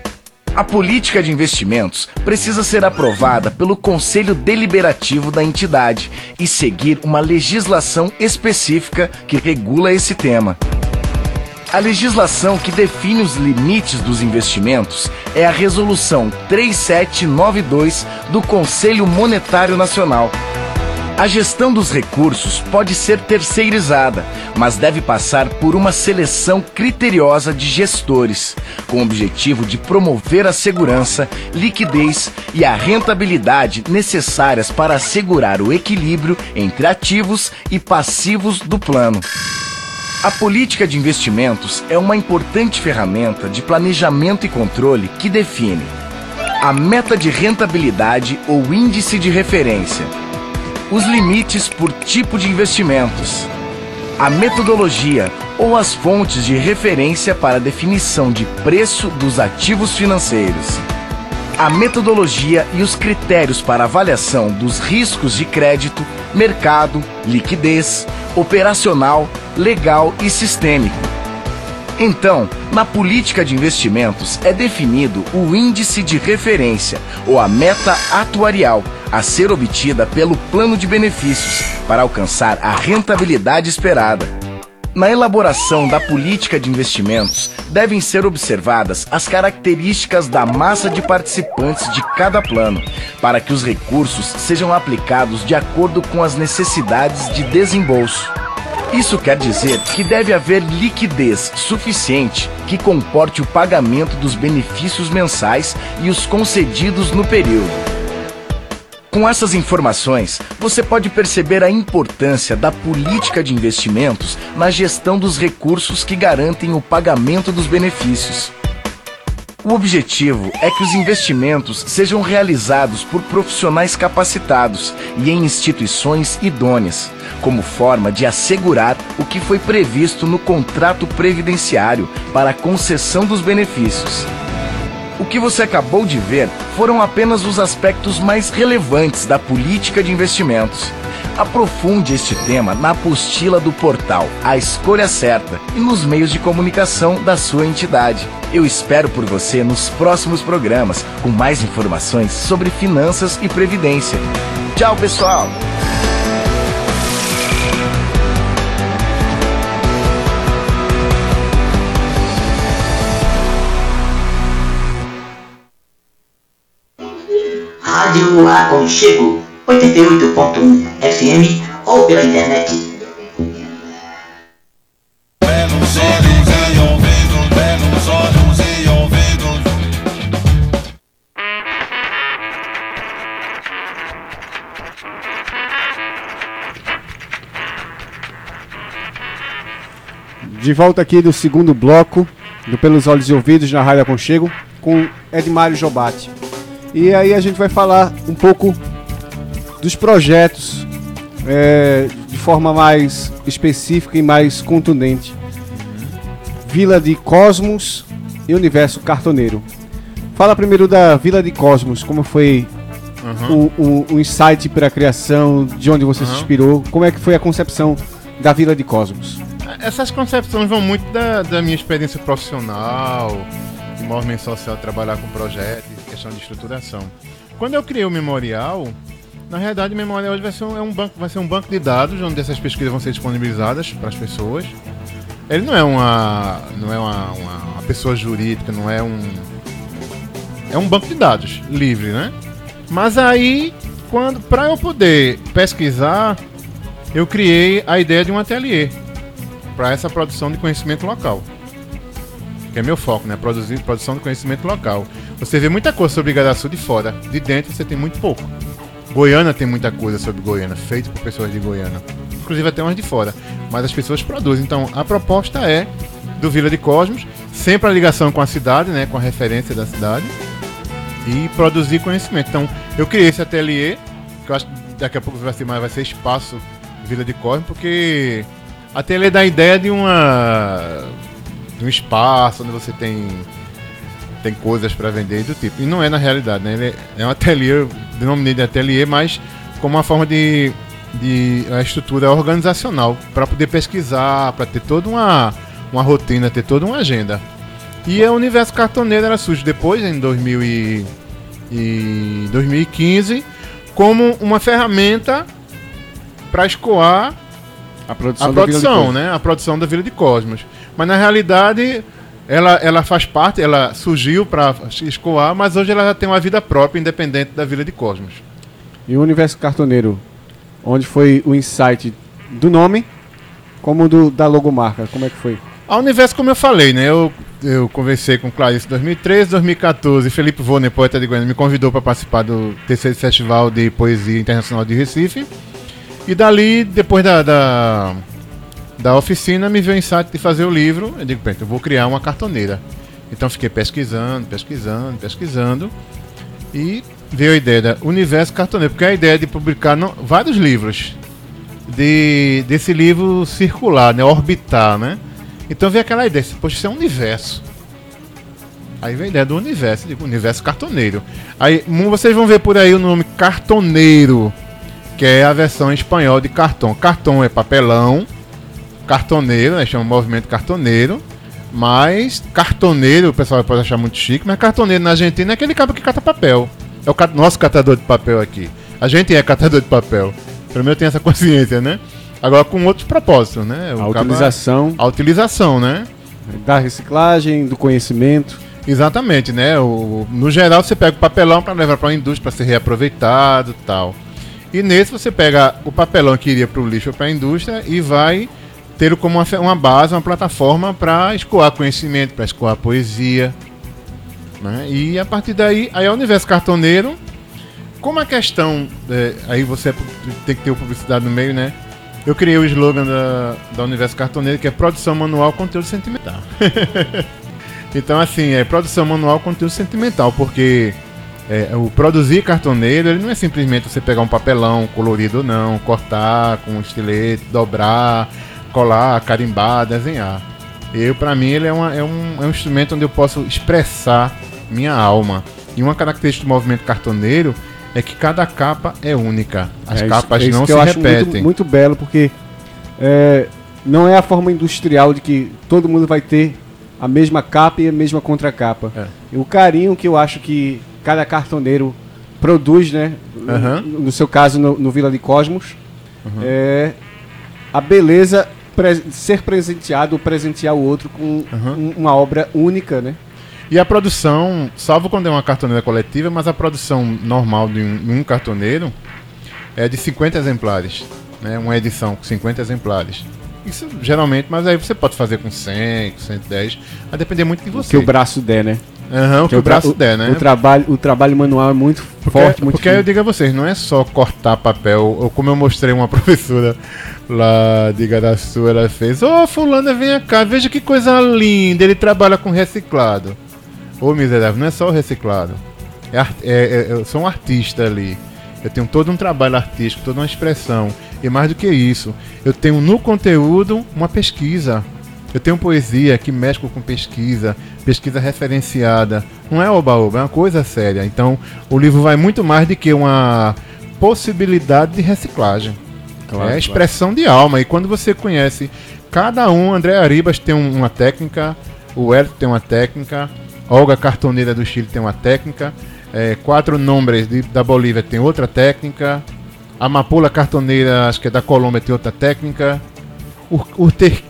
A política de investimentos precisa ser aprovada pelo Conselho Deliberativo da entidade e seguir uma legislação específica que regula esse tema. A legislação que define os limites dos investimentos é a Resolução três sete nove dois do Conselho Monetário Nacional. A gestão dos recursos pode ser terceirizada, mas deve passar por uma seleção criteriosa de gestores, com o objetivo de promover a segurança, liquidez e a rentabilidade necessárias para assegurar o equilíbrio entre ativos e passivos do plano. A política de investimentos é uma importante ferramenta de planejamento e controle que define a meta de rentabilidade ou índice de referência, os limites por tipo de investimentos, a metodologia ou as fontes de referência para a definição de preço dos ativos financeiros, a metodologia e os critérios para avaliação dos riscos de crédito, mercado, liquidez, operacional, legal e sistêmico. Então, na política de investimentos é definido o índice de referência ou a meta atuarial a ser obtida pelo plano de benefícios para alcançar a rentabilidade esperada. Na elaboração da política de investimentos, devem ser observadas as características da massa de participantes de cada plano, para que os recursos sejam aplicados de acordo com as necessidades de desembolso. Isso quer dizer que deve haver liquidez suficiente que comporte o pagamento dos benefícios mensais e os concedidos no período. Com essas informações, você pode perceber a importância da política de investimentos na gestão dos recursos que garantem o pagamento dos benefícios. O objetivo é que os investimentos sejam realizados por profissionais capacitados e em instituições idôneas, como forma de assegurar o que foi previsto no contrato previdenciário para a concessão dos benefícios. O que você acabou de ver foram apenas os aspectos mais relevantes da política de investimentos. Aprofunde este tema na apostila do portal A Escolha Certa e nos meios de comunicação da sua entidade. Eu espero por você nos próximos programas com mais informações sobre finanças e previdência. Tchau, pessoal! Rádio Aconchego, oitenta e oito ponto um F M ou pela internet. Belos olhos e ouvidos, belos olhos e ouvidos. De volta aqui do segundo bloco do Pelos Olhos e Ouvidos na Rádio Aconchego com Edmário Jobati. E aí a gente vai falar um pouco dos projetos é, de forma mais específica e mais contundente. Vila de Cosmos e Universo Cartoneiro. Fala primeiro da Vila de Cosmos, como foi uhum. o, o, o insight para a criação, de onde você uhum. se inspirou, como é que foi a concepção da Vila de Cosmos? Essas concepções vão muito da, da minha experiência profissional, de movimento social, trabalhar com projetos, questão de estruturação. Quando eu criei o memorial, na realidade o memorial hoje vai ser um, é um banco, vai ser um banco de dados onde essas pesquisas vão ser disponibilizadas para as pessoas. Ele não é uma, não é uma, uma, uma pessoa jurídica, não é um, é um banco de dados livre, né? Mas aí, quando, para eu poder pesquisar, eu criei a ideia de um ateliê para essa produção de conhecimento local. Que é meu foco, né? Produzir produção de conhecimento local. Você vê muita coisa sobre Igaraçu de fora, de dentro você tem muito pouco. Goiânia tem muita coisa sobre Goiânia, feito por pessoas de Goiânia. Inclusive até umas de fora. Mas as pessoas produzem. Então a proposta é do Vila de Cosmos, sempre a ligação com a cidade, né? Com a referência da cidade. E produzir conhecimento. Então eu criei esse ateliê, que eu acho que daqui a pouco vai ser, mais, vai ser espaço Vila de Cosmos, porque ateliê dá a ideia de uma de um espaço onde você tem tem coisas para vender do tipo. E não é na realidade, né? Ele é um ateliê, denominei de ateliê, mas como uma forma de, de a estrutura organizacional para poder pesquisar, para ter toda uma, uma rotina, ter toda uma agenda. E o Universo Cartoneiro era surge depois, em dois mil e quinze, como uma ferramenta para escoar A produção, a da produção, Vila de né? A produção da Vila de Cosmos. Mas na realidade, ela, ela faz parte, ela surgiu para escoar, mas hoje ela já tem uma vida própria, independente da Vila de Cosmos. E o Universo Cartoneiro, onde foi o insight do nome, como do, da logomarca, como é que foi? A Universo, como eu falei, né? Eu, eu conversei com Clarice em dois mil e treze, dois mil e quatorze, Felipe Vonner, poeta de Goiânia, me convidou para participar do terceiro Festival de Poesia Internacional de Recife. E dali, depois da, da, da oficina, me veio o insight de fazer o livro. Eu digo, eu vou criar uma cartoneira. Então fiquei pesquisando, pesquisando, pesquisando. E veio a ideia da Universo Cartoneiro, porque a ideia de publicar não, vários livros. De, desse livro circular, né, orbitar, né? Então veio aquela ideia, poxa, isso é um universo. Aí veio a ideia do universo, digo, Universo Cartoneiro. Aí vocês vão ver por aí o nome Cartoneiro, que é a versão em espanhol de cartão. Cartão é papelão, cartoneiro, né, chama movimento cartoneiro, mas cartoneiro, o pessoal pode achar muito chique, mas cartoneiro na Argentina é aquele cara que cata papel. É o cat- nosso catador de papel aqui. A gente é catador de papel. Pelo menos eu tenho essa consciência, né? Agora com outros propósitos, né? O A utilização. A utilização, né? Da reciclagem, do conhecimento. Exatamente, né? O, no geral você pega o papelão para levar para a indústria para ser reaproveitado e tal. E nesse você pega o papelão que iria para o lixo ou para a indústria e vai ter como uma, uma base, uma plataforma para escoar conhecimento, para escoar poesia. Né? E a partir daí, aí é o Universo Cartoneiro. Como a questão, é, aí você tem que ter publicidade no meio, né? Eu criei o slogan da, da Universo Cartoneiro, que é produção manual, conteúdo sentimental. Então assim, é produção manual, conteúdo sentimental, porque é, o produzir cartoneiro, ele não é simplesmente você pegar um papelão colorido ou não, cortar com um estilete, dobrar, colar, carimbar, desenhar. Eu, pra mim, ele é, uma, é, um, é um instrumento onde eu posso expressar minha alma. E uma característica do movimento cartoneiro é que cada capa é única. As é capas isso, é não isso se que eu acho repetem. muito, muito belo, porque é, não é a forma industrial de que todo mundo vai ter a mesma capa e a mesma contracapa. É. O carinho que eu acho que cada cartoneiro produz, né? Uhum. No, no seu caso, no, no Vila de Cosmos, Uhum. é a beleza pre- ser presenteado ou presentear o outro com Uhum. um, uma obra única, né? E a produção, salvo quando é uma cartoneira coletiva, mas a produção normal de um, de um cartoneiro é de cinquenta exemplares, né? Uma edição com cinquenta exemplares. Isso geralmente, mas aí você pode fazer com cem, com cento e dez, vai depender muito de O você. que o braço der, né? Uhum, o que o braço o, der, né? O trabalho, o trabalho manual é muito Porque, forte, muito porque aí eu digo a vocês, não é só cortar papel, ou como eu mostrei uma professora lá de Igaraçu, ela fez, ô oh, fulana, vem cá, veja que coisa linda, ele trabalha com reciclado. Ô miserável, não é só o reciclado, é, é, é, eu sou um artista ali, eu tenho todo um trabalho artístico, toda uma expressão, e mais do que isso, eu tenho no conteúdo uma pesquisa. Eu tenho poesia que mexe com pesquisa, pesquisa referenciada. Não é oba-oba, é uma coisa séria. Então, o livro vai muito mais do que uma possibilidade de reciclagem. Claro, é a expressão claro. de alma. E quando você conhece cada um, André Aribas tem um, uma técnica, o Hélio tem uma técnica, Olga Cartoneira do Chile tem uma técnica, é, Quatro Nombres de, da Bolívia tem outra técnica, a Amapola Cartoneira, acho que é da Colômbia, tem outra técnica.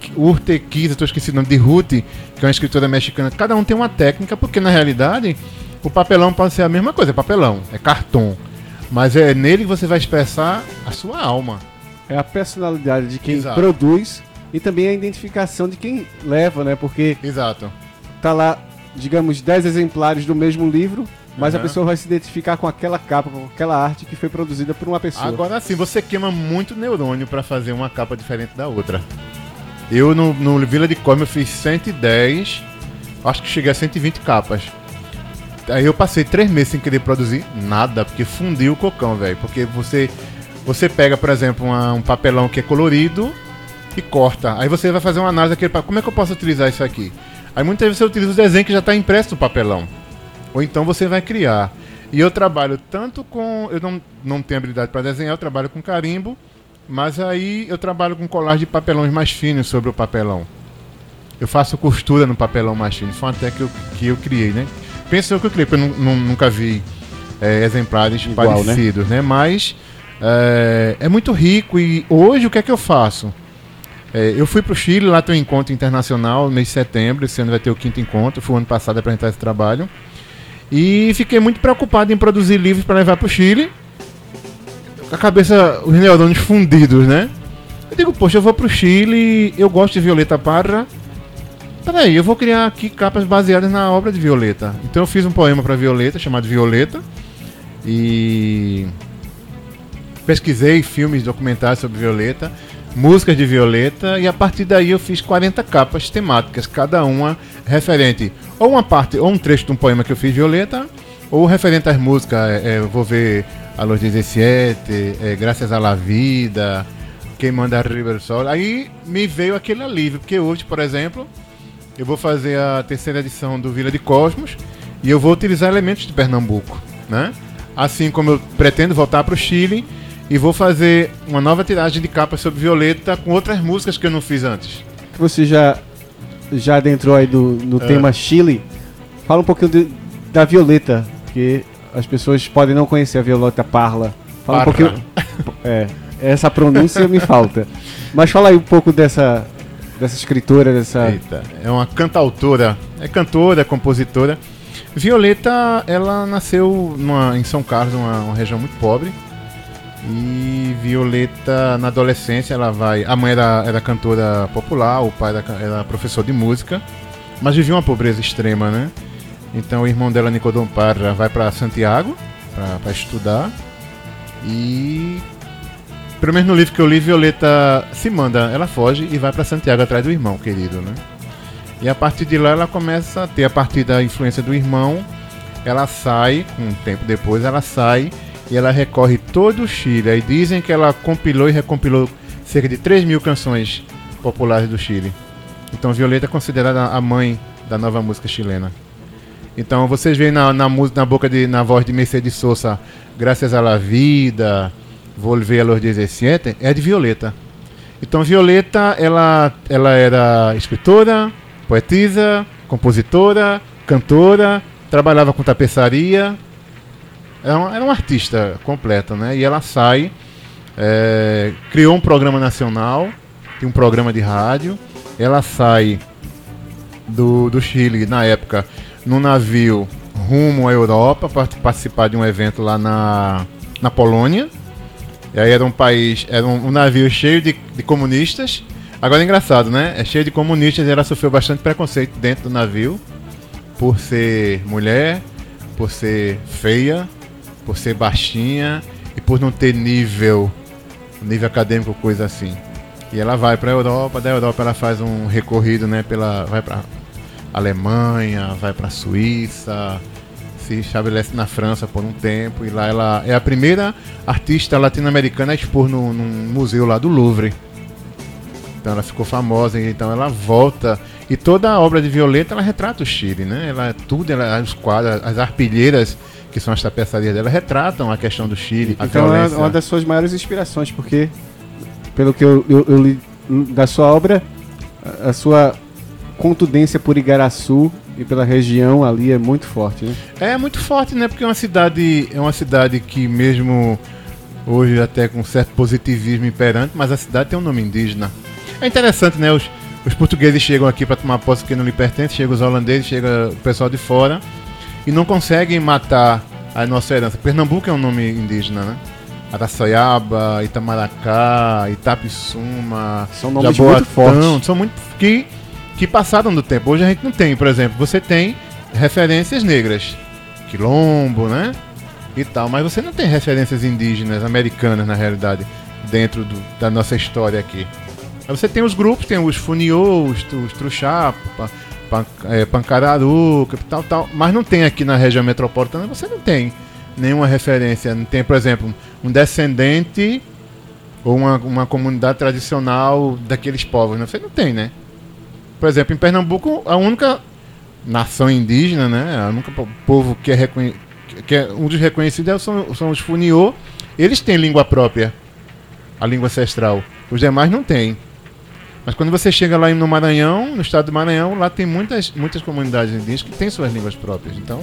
Urtequiza, estou esquecendo o nome de Ruth, que é uma escritora mexicana. Cada um tem uma técnica, porque na realidade O papelão pode ser a mesma coisa, é papelão, é cartão. Mas é nele que você vai expressar a sua alma. É a personalidade de quem Exato. produz e também a identificação de quem leva, né? Porque Exato. tá lá, digamos, dez exemplares do mesmo livro, mas Uhum. a pessoa vai se identificar com aquela capa, com aquela arte que foi produzida por uma pessoa. Agora sim, você queima muito neurônio pra fazer uma capa diferente da outra. Eu no, no Vila de Cosmo eu fiz cento e dez, acho que cheguei a cento e vinte capas. Aí eu passei três meses sem querer produzir nada, porque fundiu o cocão, velho. Porque você, você pega, por exemplo, uma- um papelão que é colorido e corta. Aí você vai fazer uma análise daquele papel. Como é que eu posso utilizar isso aqui? Aí muitas vezes você utiliza o desenho que já está impresso no papelão. Ou então você vai criar. E eu trabalho tanto com... Eu não, não tenho habilidade para desenhar, eu trabalho com carimbo. Mas aí eu trabalho com colagem de papelões mais finos sobre o papelão. Eu faço costura no papelão mais fino. Foi até que eu, que eu criei, né? Penso eu que eu criei, porque eu nu- nu- nunca vi é, exemplares Igual, parecidos, né? Mas é, é muito rico e hoje o que é que eu faço? É, eu fui pro Chile, lá tem um encontro internacional no mês de setembro, esse ano vai ter o quinto encontro, fui ano passado apresentar esse trabalho. E fiquei muito preocupado em produzir livros para levar pro Chile, com a cabeça, os neurônios fundidos, né? Eu digo, poxa, eu vou pro Chile, eu gosto de Violeta Parra. Peraí, eu vou criar aqui capas baseadas na obra de Violeta. Então eu fiz um poema para Violeta, chamado Violeta. E pesquisei filmes, documentários sobre Violeta, músicas de Violeta. E a partir daí eu fiz quarenta capas temáticas, cada uma referente ou uma parte, ou um trecho de um poema que eu fiz Violeta, ou referente às músicas, é, eu vou ver A Los dezessete, é, Graças a la Vida, Quem Manda River Sol. Aí me veio aquele alívio, porque hoje, por exemplo, eu vou fazer a terceira edição do Vila de Cosmos e eu vou utilizar elementos de Pernambuco, né? Assim como eu pretendo voltar para o Chile e vou fazer uma nova tiragem de capas sobre Violeta com outras músicas que eu não fiz antes. Que você já, já adentrou aí do, no É. tema Chile. Fala um pouquinho de- da Violeta, porque as pessoas podem não conhecer a Violeta Parra. Fala um Parra. pouquinho. É, essa pronúncia me falta. Mas fala aí um pouco dessa, dessa escritora, dessa. Eita, é uma cantautora, é cantora, é compositora. Violeta, ela nasceu numa, em São Carlos, uma, uma região muito pobre. E Violeta, na adolescência, ela vai... A mãe era, era cantora popular, o pai era, ca- era professor de música, mas vivia uma pobreza extrema, né? Então o irmão dela, Nicodão Parra, vai para Santiago para estudar. E... Pelo menos no livro que eu li, Violeta se manda, ela foge e vai para Santiago atrás do irmão querido, né? E a partir de lá ela começa a ter, a partir da influência do irmão, ela sai, um tempo depois ela sai e ela recorre todo o Chile. Aí dizem que ela compilou e recompilou cerca de três mil canções populares do Chile. Então Violeta é considerada a mãe da nova música chilena. Então vocês veem na, na, música, na boca de, na voz de Mercedes Sosa, Graças a la Vida, Volver a los dezessete, é de Violeta. Então Violeta, ela, ela era escritora, poetisa, compositora, cantora, trabalhava com tapeçaria, era uma, era uma artista completa, né? E ela sai, é, criou um programa nacional, tem um programa de rádio, ela sai do, do Chile, na época, num navio rumo à Europa, para participar de um evento lá na, na Polônia. E aí era um país, era um, um navio cheio de, de comunistas. Agora é engraçado, né? É cheio de comunistas e ela sofreu bastante preconceito dentro do navio por ser mulher, por ser feia, por ser baixinha e por não ter nível, nível acadêmico, coisa assim. E ela vai para a Europa, da Europa ela faz um recorrido, né? Pela, vai para Alemanha, vai para Suíça, se estabelece na França por um tempo e lá ela é a primeira artista latino-americana a expor no, num museu lá do Louvre. Então ela ficou famosa e então ela volta e toda a obra de Violeta ela retrata o Chile, né? Ela tudo, ela, os quadros, as arpilheiras que são as tapeçarias dela retratam a questão do Chile, a Então é violência. uma das suas maiores inspirações, porque pelo que eu, eu, eu li da sua obra, a, a sua contundência por Igaraçu e pela região ali é muito forte, né? É muito forte, né? Porque é uma cidade, é uma cidade que mesmo hoje até com certo positivismo imperante, mas a cidade tem um nome indígena. É interessante, né? Os, os portugueses chegam aqui para tomar posse que não lhe pertence, chegam os holandeses, chega o pessoal de fora e não conseguem matar a nossa herança. Pernambuco é um nome indígena, né? Araçaiaba, Itamaracá, Itapissuma, São nomes Jaboatão, muito fortes. são muito que, que passaram do tempo. Hoje a gente não tem, por exemplo, você tem referências negras, quilombo, né? E tal, mas você não tem referências indígenas, americanas na realidade, dentro do, da nossa história aqui. Aí você tem os grupos, tem os Funiô, os, os Truxá, pa, pa, é, Pancararu, tal, tal, mas não tem aqui na região metropolitana, você não tem nenhuma referência, não tem, por exemplo, um descendente ou uma, uma comunidade tradicional daqueles povos, né? Você não tem, né? Por exemplo, em Pernambuco, a única nação indígena, né? A única povo que é, reconhe... que é um dos reconhecidos são, são os Funiô. Eles têm língua própria, a língua ancestral. Os demais não têm. Mas quando você chega lá no Maranhão, no estado do Maranhão, lá tem muitas, muitas comunidades indígenas que têm suas línguas próprias. Então,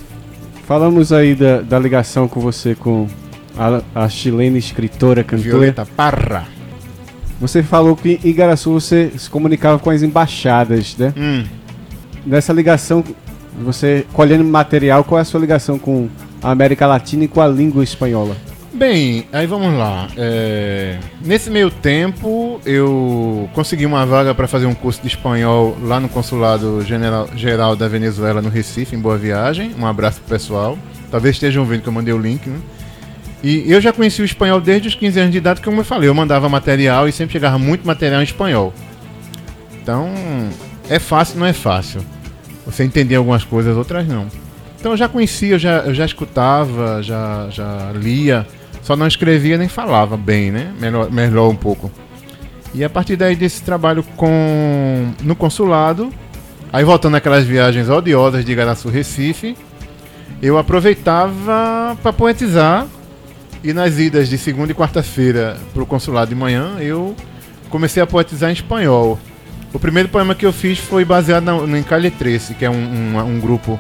falamos aí da, da ligação com você com a, a chilena escritora, cantora Violeta Parra. Você falou que em Igaraçu você se comunicava com as embaixadas, né? Hum. Nessa ligação, você colhendo material, qual é a sua ligação com a América Latina e com a língua espanhola? Bem, aí vamos lá. É... Nesse meio tempo, eu consegui uma vaga para fazer um curso de espanhol lá no Consulado General, Geral da Venezuela, no Recife, em Boa Viagem. Um abraço pro pessoal. Talvez estejam vendo que eu mandei o link, né? E eu já conheci o espanhol desde os quinze anos de idade, como eu falei. Eu mandava material e sempre chegava muito material em espanhol. Então, é fácil, não é fácil. Você entender algumas coisas, outras não. Então eu já conhecia, eu já, eu já escutava, já, já lia. Só não escrevia nem falava bem, né? Melhor, melhor um pouco. E a partir daí desse trabalho com no consulado, aí voltando aquelas viagens odiosas de Igaraçu, Recife, eu aproveitava para poetizar. E nas idas de segunda e quarta-feira para o consulado de manhã, eu comecei a poetizar em espanhol. O primeiro poema que eu fiz foi baseado na, no Calle treze, que é um, um, um grupo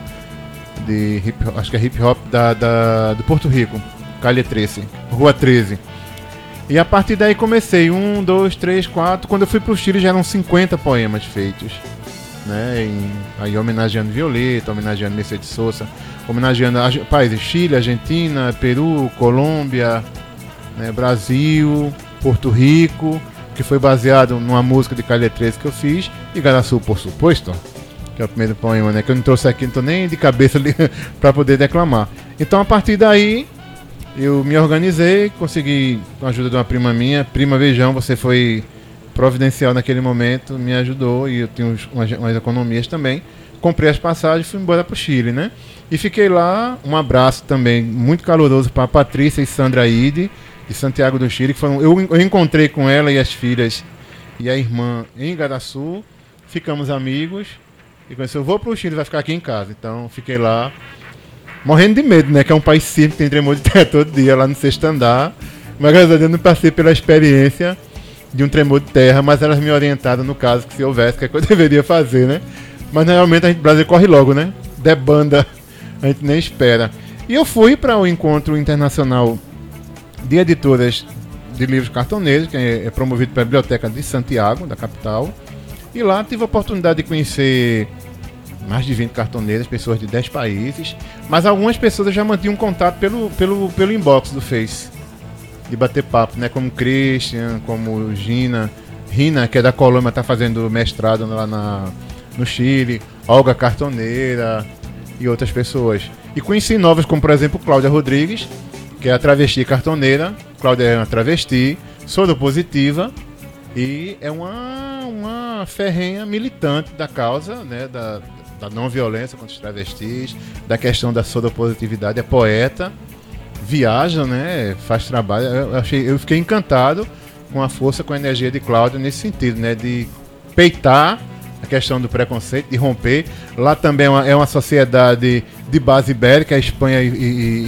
de hip, acho que é hip hop da, da, do Porto Rico. Calle treze, Rua treze. E a partir daí comecei, um, dois, três, quatro. Quando eu fui pro Chile já eram cinquenta poemas feitos, né? Em, aí homenageando Violeta, homenageando Mercedes Sosa, homenageando a, países Chile, Argentina, Peru, Colômbia, né? Brasil, Porto Rico, que foi baseado numa música de Calle treze que eu fiz, e Igaraçu, por suposto, que é o primeiro poema, né? Que eu não trouxe aqui, não tô nem de cabeça ali para poder declamar. Então a partir daí eu me organizei, consegui, com a ajuda de uma prima minha, prima Beijão, você foi providencial naquele momento, me ajudou, e eu tinha umas, umas economias também. Comprei as passagens e fui embora pro Chile, né? E fiquei lá, um abraço também muito caloroso para Patrícia e Sandra Ide, de Santiago do Chile, que foram, eu, eu encontrei com ela e as filhas e a irmã em Igaraçu, ficamos amigos, e quando eu vou pro Chile, vai ficar aqui em casa, então fiquei lá. Morrendo de medo, né? Que é um país simples, tem tremor de terra todo dia lá no sexto andar. Mas graças a Deus não passei pela experiência de um tremor de terra, mas elas me orientaram no caso que se houvesse, que é que eu deveria fazer, né? Mas realmente a gente, o Brasil corre logo, né? Debanda, a gente nem espera. E eu fui para o encontro internacional de editoras de livros cartoneiros, que é promovido pela Biblioteca de Santiago, da capital. E lá tive a oportunidade de conhecer mais de vinte cartoneiras, pessoas de dez países, mas algumas pessoas eu já mantinham contato pelo, pelo, pelo inbox do Face, de bater papo, né? Como Christian, como Gina, Rina, que é da Colômbia, está fazendo mestrado lá na, no Chile, Olga Cartoneira e outras pessoas. E conheci novas, como por exemplo Cláudia Rodrigues, que é a travesti cartoneira. Cláudia é uma travesti, soropositiva e é uma, uma ferrenha militante da causa, né? Da, da não violência contra os travestis, da questão da soropositividade, é poeta, viaja, né, faz trabalho. Eu, achei, eu fiquei encantado com a força, com a energia de Cláudia nesse sentido, né, de peitar a questão do preconceito, de romper. Lá também é uma, é uma sociedade de base ibérica, Espanha e, e,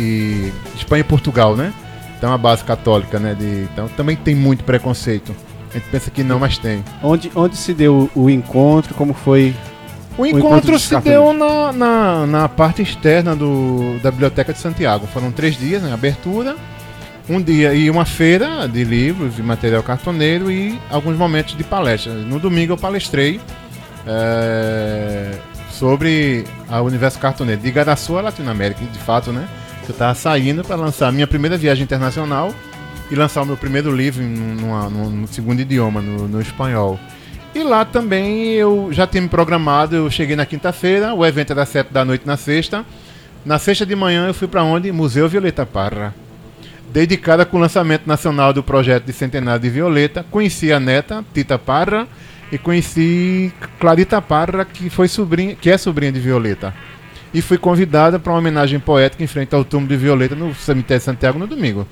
e Espanha e Portugal, né? Então é uma base católica, né? De, então também tem muito preconceito. A gente pensa que não, mas tem. Onde, onde se deu o encontro? Como foi? O encontro, o encontro se deu na, na, na parte externa do, da Biblioteca de Santiago. Foram três dias, né? Abertura, um dia e uma feira de livros e material cartoneiro e alguns momentos de palestra. No domingo eu palestrei é, sobre o universo cartoneiro de Igaraçu a Latinoamérica, de fato, né? Eu tava saindo para lançar a minha primeira viagem internacional e lançar o meu primeiro livro numa, numa, no segundo idioma, no, no espanhol. E lá também eu já tinha me programado, eu cheguei na quinta-feira, o evento era sete da noite na sexta. Na sexta de manhã eu fui para onde? Museu Violeta Parra. Dedicada com o lançamento nacional do projeto de centenário de Violeta. Conheci a neta, Tita Parra, e conheci Clarita Parra, que, foi sobrinha, que é sobrinha de Violeta. E fui convidada para uma homenagem poética em frente ao túmulo de Violeta no cemitério de Santiago no domingo.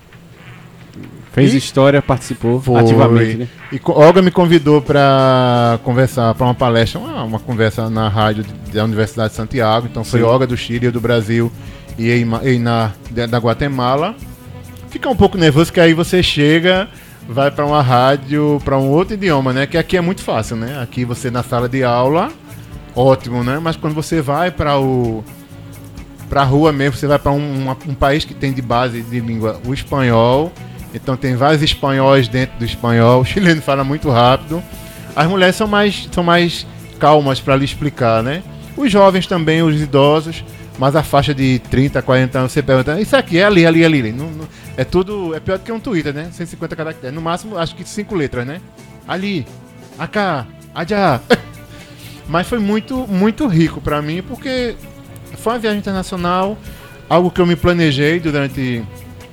Fez E história, participou foi. ativamente, né? E Olga me convidou para conversar, para uma palestra, uma, uma conversa na rádio de- da Universidade de Santiago. Então foi Sim. Olga do Chile, eu do Brasil e Eima- Einá da da Guatemala. Fica um pouco nervoso que aí você chega, vai para uma rádio, para um outro idioma, né? Que aqui é muito fácil, né? Aqui você na sala de aula, ótimo, né? Mas quando você vai para o para a rua mesmo, você vai para um, uma- um país que tem de base de língua o espanhol. Então tem vários espanhóis dentro do espanhol. O chileno fala muito rápido. As mulheres são mais, são mais calmas para lhe explicar, né? Os jovens também, os idosos, mas a faixa de trinta, quarenta anos, você pergunta, isso aqui é ali, ali, ali. ali. Não, não- é tudo, é pior do que um Twitter, né? cento e cinquenta caracteres. No máximo, acho que cinco letras, né? Ali, acá, adjá. Mas foi muito, muito rico para mim, porque foi uma viagem internacional, algo que eu me planejei durante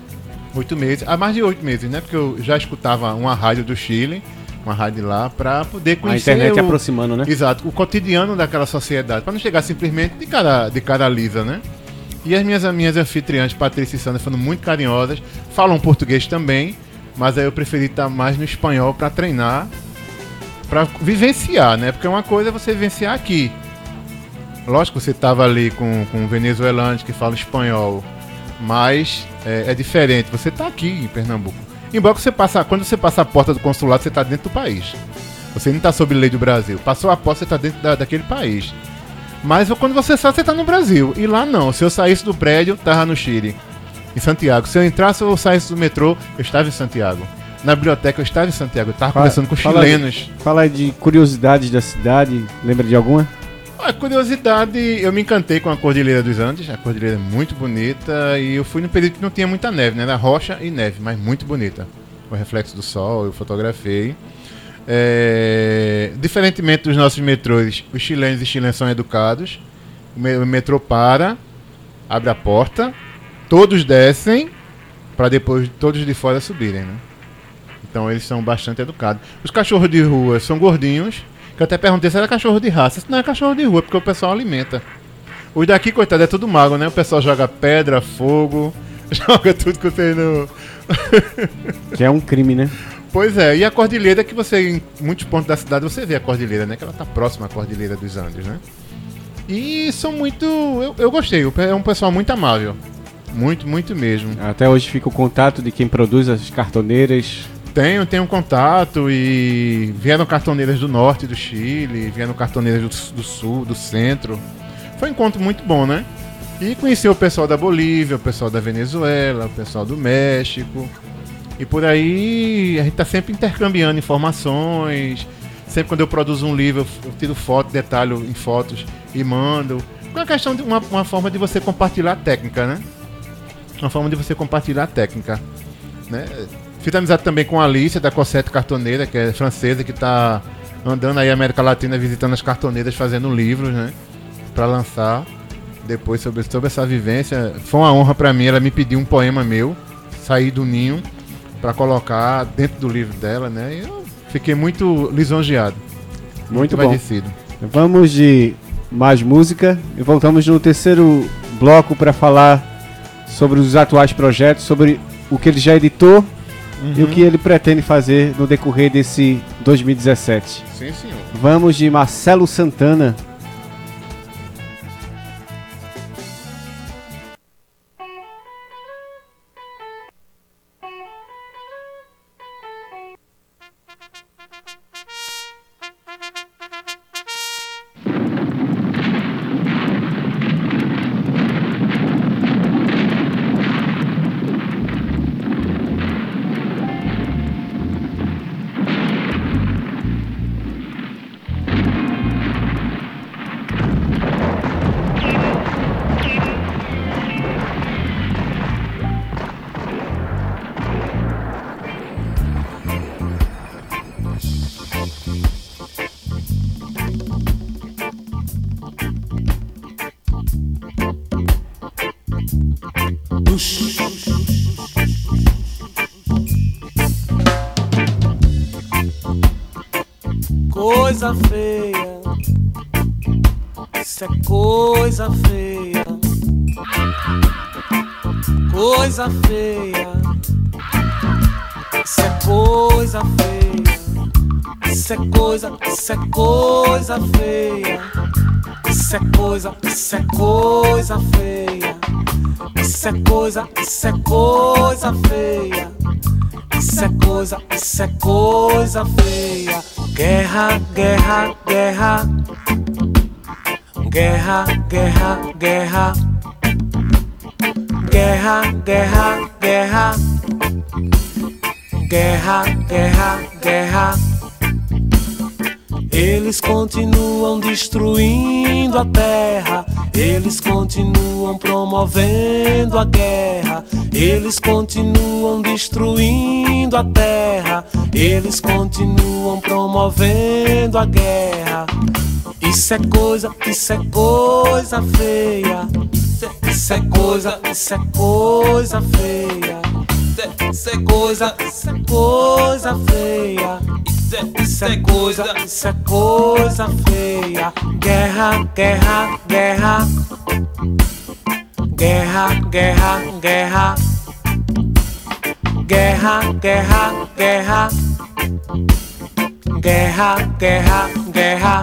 oito meses, há mais de oito meses, né? Porque eu já escutava uma rádio do Chile, uma rádio lá, para poder A conhecer internet o, aproximando, né? exato, o cotidiano daquela sociedade, para não chegar simplesmente de cara, de cara lisa, né? E as minhas, minhas anfitriãs, Patrícia e Sandra, foram muito carinhosas, falam português também, mas aí eu preferi estar mais no espanhol para treinar, para vivenciar, né? Porque uma coisa é você vivenciar aqui. Lógico que você estava ali com, com venezuelanos que falam espanhol, mas é, é diferente. Você está aqui em Pernambuco. Embora que você passa, quando você passa a porta do consulado, você está dentro do país. Você não está sob lei do Brasil. Passou a porta, você está dentro da, daquele país. Mas quando você sai, você está no Brasil. E lá não. Se eu saísse do prédio, estava no Chile, em Santiago. Se eu entrasse ou saísse do metrô, eu estava em Santiago. Na biblioteca, eu estava em Santiago. Eu estava conversando com fala aí. chilenos. Fala aí de curiosidades da cidade, lembra de alguma? A curiosidade, eu me encantei com a Cordilheira dos Andes. A cordilheira é muito bonita e eu fui no período que não tinha muita neve, né? Era rocha e neve, mas muito bonita. O reflexo do sol, eu fotografei. É... Diferentemente dos nossos metrôs, os chilenos e chilenas são educados. O me- o metrô para, abre a porta, todos descem para depois todos de fora subirem, né? Então eles são bastante educados. Os cachorros de rua são gordinhos. Que eu até perguntei se era cachorro de raça. Isso não é cachorro de rua, porque o pessoal alimenta. Os daqui, coitado, é tudo mago, né? O pessoal joga pedra, fogo, joga tudo que tem no... Que é um crime, né? Pois é, e a cordilheira que você, em muitos pontos da cidade, você vê a cordilheira, né? Que ela tá próxima à cordilheira dos Andes, né? E são muito... Eu, eu gostei, é um pessoal muito amável. Muito, muito mesmo. Até hoje fica o contato de quem produz as cartoneiras. Tenho, tenho contato e vieram cartoneiras do norte do Chile, vieram cartoneiras do, do sul, do centro. Foi um encontro muito bom, né? E conheci o pessoal da Bolívia, o pessoal da Venezuela, o pessoal do México. E por aí a gente tá sempre intercambiando informações. Sempre quando eu produzo um livro, eu tiro foto, detalho em fotos e mando. É uma questão de uma, uma forma de você compartilhar a técnica, né? Uma forma de você compartilhar a técnica, né? Fiz amizade também com a Alicia, da Cossette Cartoneira, que é francesa, que está andando aí a América Latina, visitando as cartoneiras, fazendo livros, né? Para lançar depois sobre, sobre essa vivência. Foi uma honra para mim, ela me pediu um poema meu, Saí do Ninho, para colocar dentro do livro dela, né? E eu fiquei muito lisonjeado. Muito bom. agradecido. Vamos de mais música e voltamos no terceiro bloco para falar sobre os atuais projetos, sobre o que ele já editou e o que ele pretende fazer no decorrer desse dois mil e dezessete. Sim, senhor. Vamos de Marcelo Santana. Coisa feia, isso é coisa feia, coisa feia, isso é coisa feia, isso é coisa, isso é coisa feia, isso é coisa, isso é coisa feia, isso é coisa, isso é coisa feia, isso é coisa, isso é coisa feia. Guerra, guerra, guerra, guerra, guerra, guerra, guerra, guerra, guerra, guerra, guerra, guerra. Eles continuam destruindo a terra, eles continuam promovendo a guerra, eles continuam destruindo a terra, eles continuam promovendo a guerra. Isso é coisa, isso é coisa feia, isso é coisa, isso é coisa feia, isso é coisa, isso é coisa feia. Isso é coisa, isso é coisa feia. Guerra, guerra, guerra, guerra, guerra, guerra, guerra, guerra, guerra, guerra, guerra, guerra.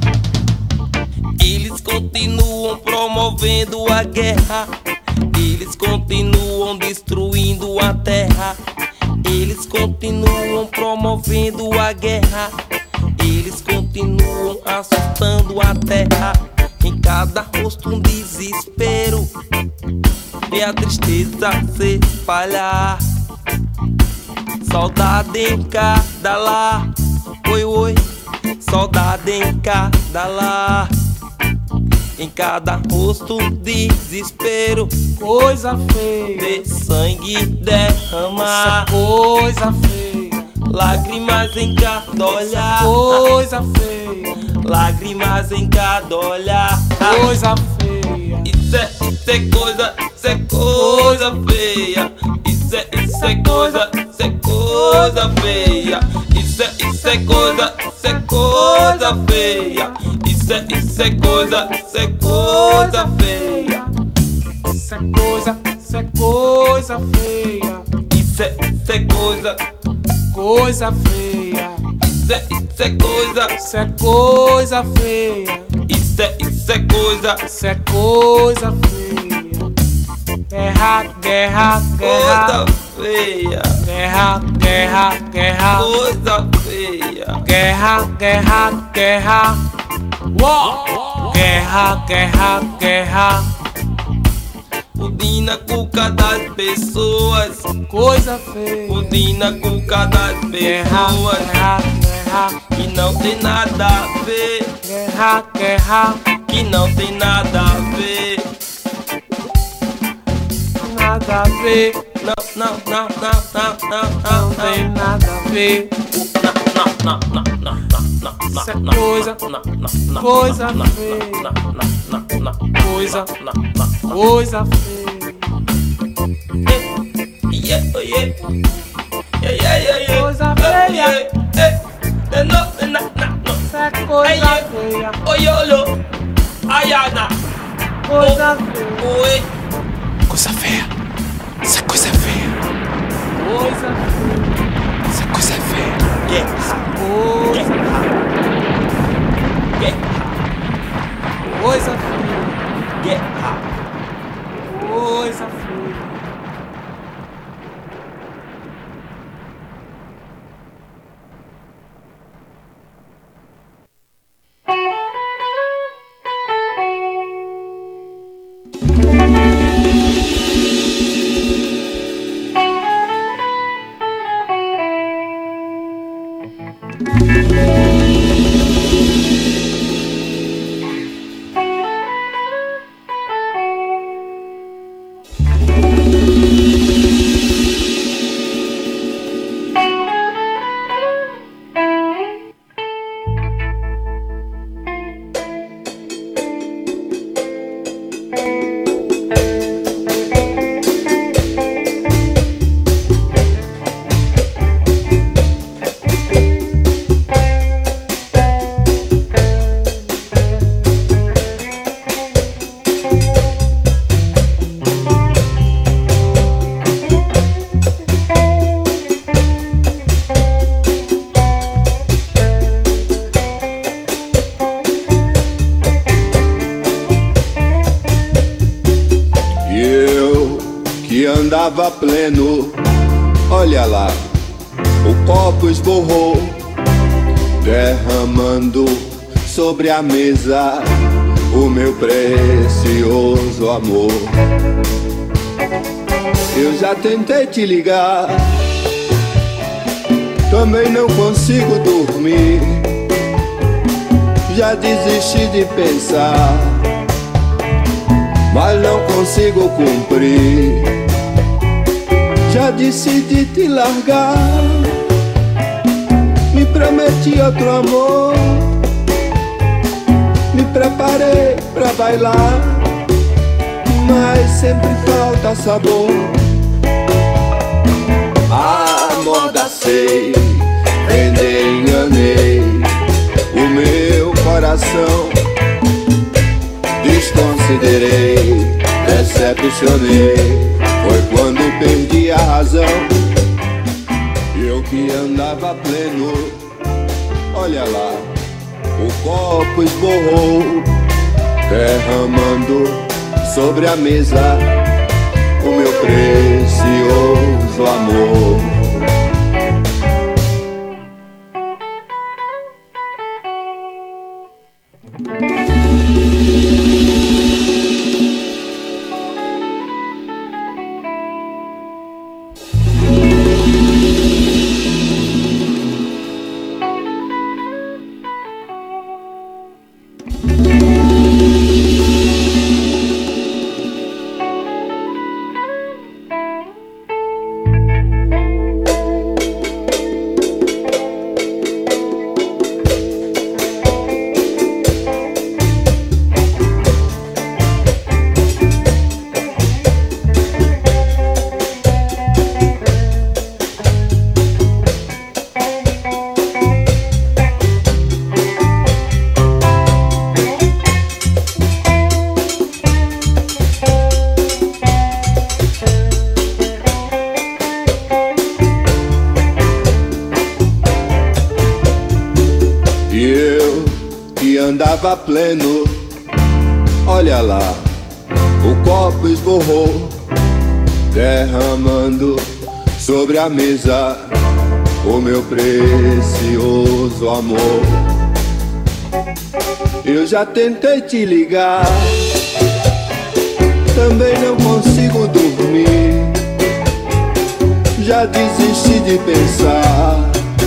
Eles continuam promovendo a guerra, eles continuam destruindo a terra, eles continuam promovendo a guerra, eles continuam assustando a terra. Em cada rosto um desespero, e a tristeza se espalhar. Saudade em cada lar, oi, oi, saudade em cada lar. Em cada rosto um desespero, coisa feia, ver sangue derramar, coisa feia, lágrimas em cada olhar, coisa feia, lágrimas em cada olhar, coisa feia. Isso é, isso é coisa, isso é coisa feia. Isso é, isso é coisa, isso é coisa feia. Isso é, isso é coisa, isso é coisa feia. Isso é, isso é coisa, isso é coisa feia. Isso é coisa, isso é coisa feia. Isso é, isso é coisa, coisa feia. Isso é, isso é coisa, isso é coisa feia. Isso é, isso é coisa, isso é coisa feia. Guerra, guerra, guerra, coisa feia. Guerra, guerra, guerra, coisa feia. Guerra, guerra, guerra. Uou! Guerra, guerra, guerra. Fudendo na cuca das pessoas, coisa feia. Fudendo na cuca das pessoas, guerra, guerra, que não tem nada a ver. Guerra, guerra, que não tem nada a ver. Nada a ver. Não, não, não, não, não, não, não, não tem nada a ver. Não, não, não, não, não, não. Isso é coisa, coisa feia, coisa, coisa feia. Yeah, yeah, yeah, yeah, yeah, yeah. Coisa feia. Não, não, não, não. Isso é coisa feia. Oyolo, Ayana. Coisa feia. Oi. Coisa feia. Isso é coisa feia. Coisa feia. Isso é coisa feia. Guerra. Coisa feia. Coisa feia. Guerra. Coisa feia. andava pleno. Olha lá, o copo esborrou, derramando sobre a mesa o meu precioso amor. Eu já tentei te ligar, também não consigo dormir. Já desisti de pensar, mas não consigo cumprir. Já decidi te largar, me prometi outro amor. Me preparei pra bailar, mas sempre falta sabor. Amordacei, vendei, enganei o meu coração. Desconsiderei, decepcionei. Foi quando perdi a razão. Eu que andava pleno, olha lá, o copo esborrou, derramando sobre a mesa o meu precioso amor. Andava pleno, olha lá, o copo esborrou, derramando sobre a mesa o meu precioso amor. Eu já tentei te ligar, também não consigo dormir. Já desisti de pensar,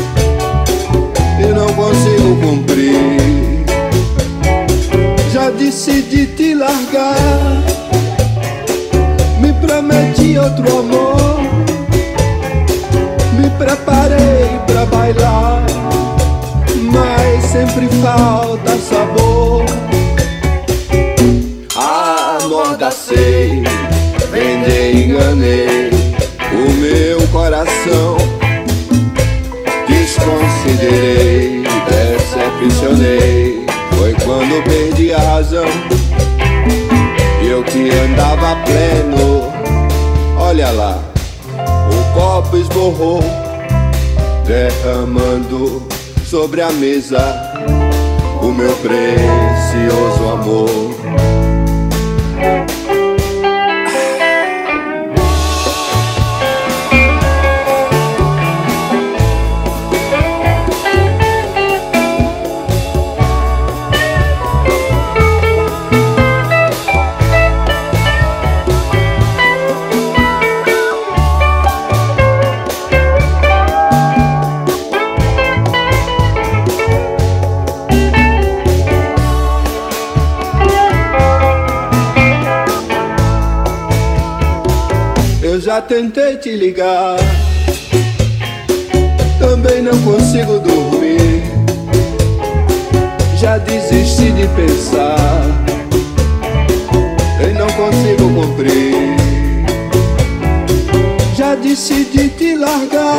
eu não consigo cumprir. Já decidi te largar, me prometi outro amor. Me preparei pra bailar, mas sempre falta sabor. Amordacei, vendei, enganei o meu coração. Desconsiderei, decepcionei. Foi quando perdi a razão. Eu que andava pleno, olha lá, o copo esborrou, derramando sobre a mesa o meu precioso amor. Eu já tentei te ligar, também não consigo dormir. Já desisti de pensar, eu não consigo cumprir. Já decidi te largar,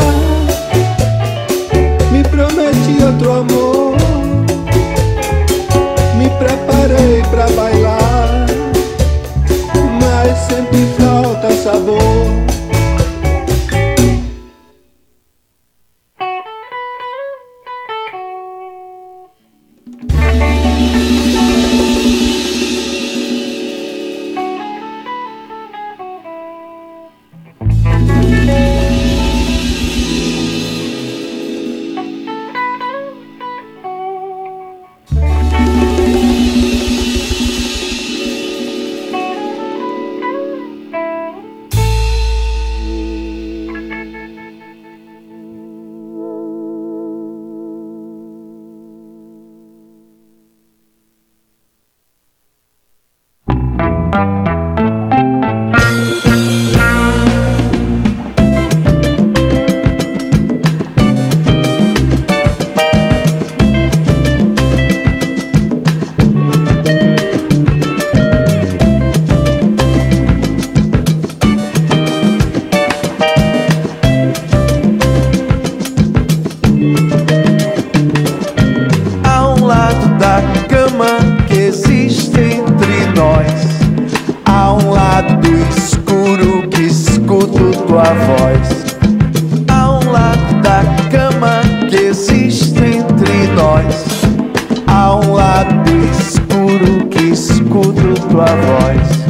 me prometi outro amor. Me preparei pra bailar, mas sempre falta sabor. voz. Há um lado da cama que existe entre nós. Há um lado escuro que escuto tua voz.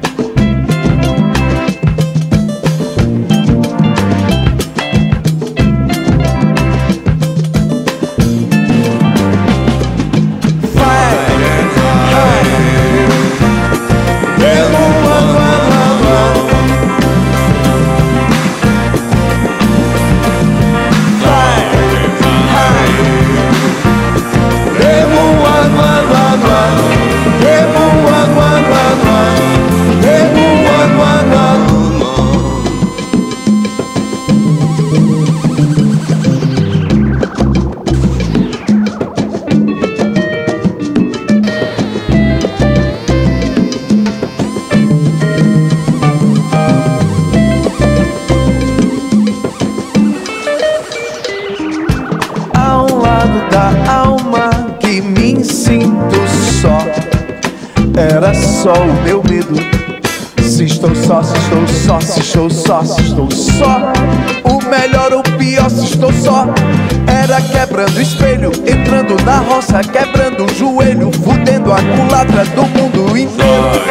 Era só o meu medo. Se estou só, se estou só, se estou só, se estou só. O melhor ou pior, se estou só. Era quebrando o espelho, entrando na roça, quebrando o joelho, fudendo a culatra do mundo inteiro.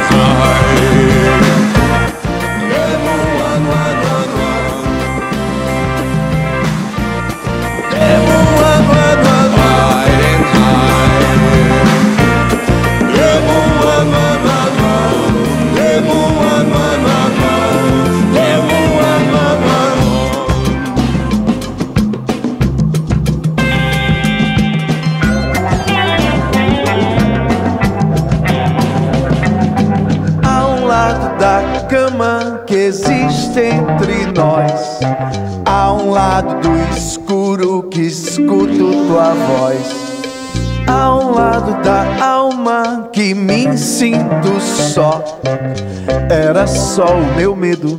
Que existe entre nós. Há um lado do escuro que escuto tua voz. Há um lado da alma que me sinto só. Era só o meu medo.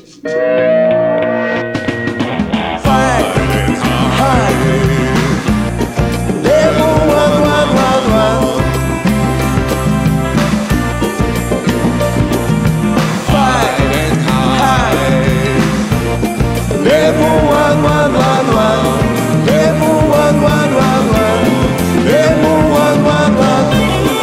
Vai, vai. Devo, anu, anu, anu, anu. Devo ano, ano, ano, ano. Devo ano, ano, ano, ano. Devo ano, ano, ano.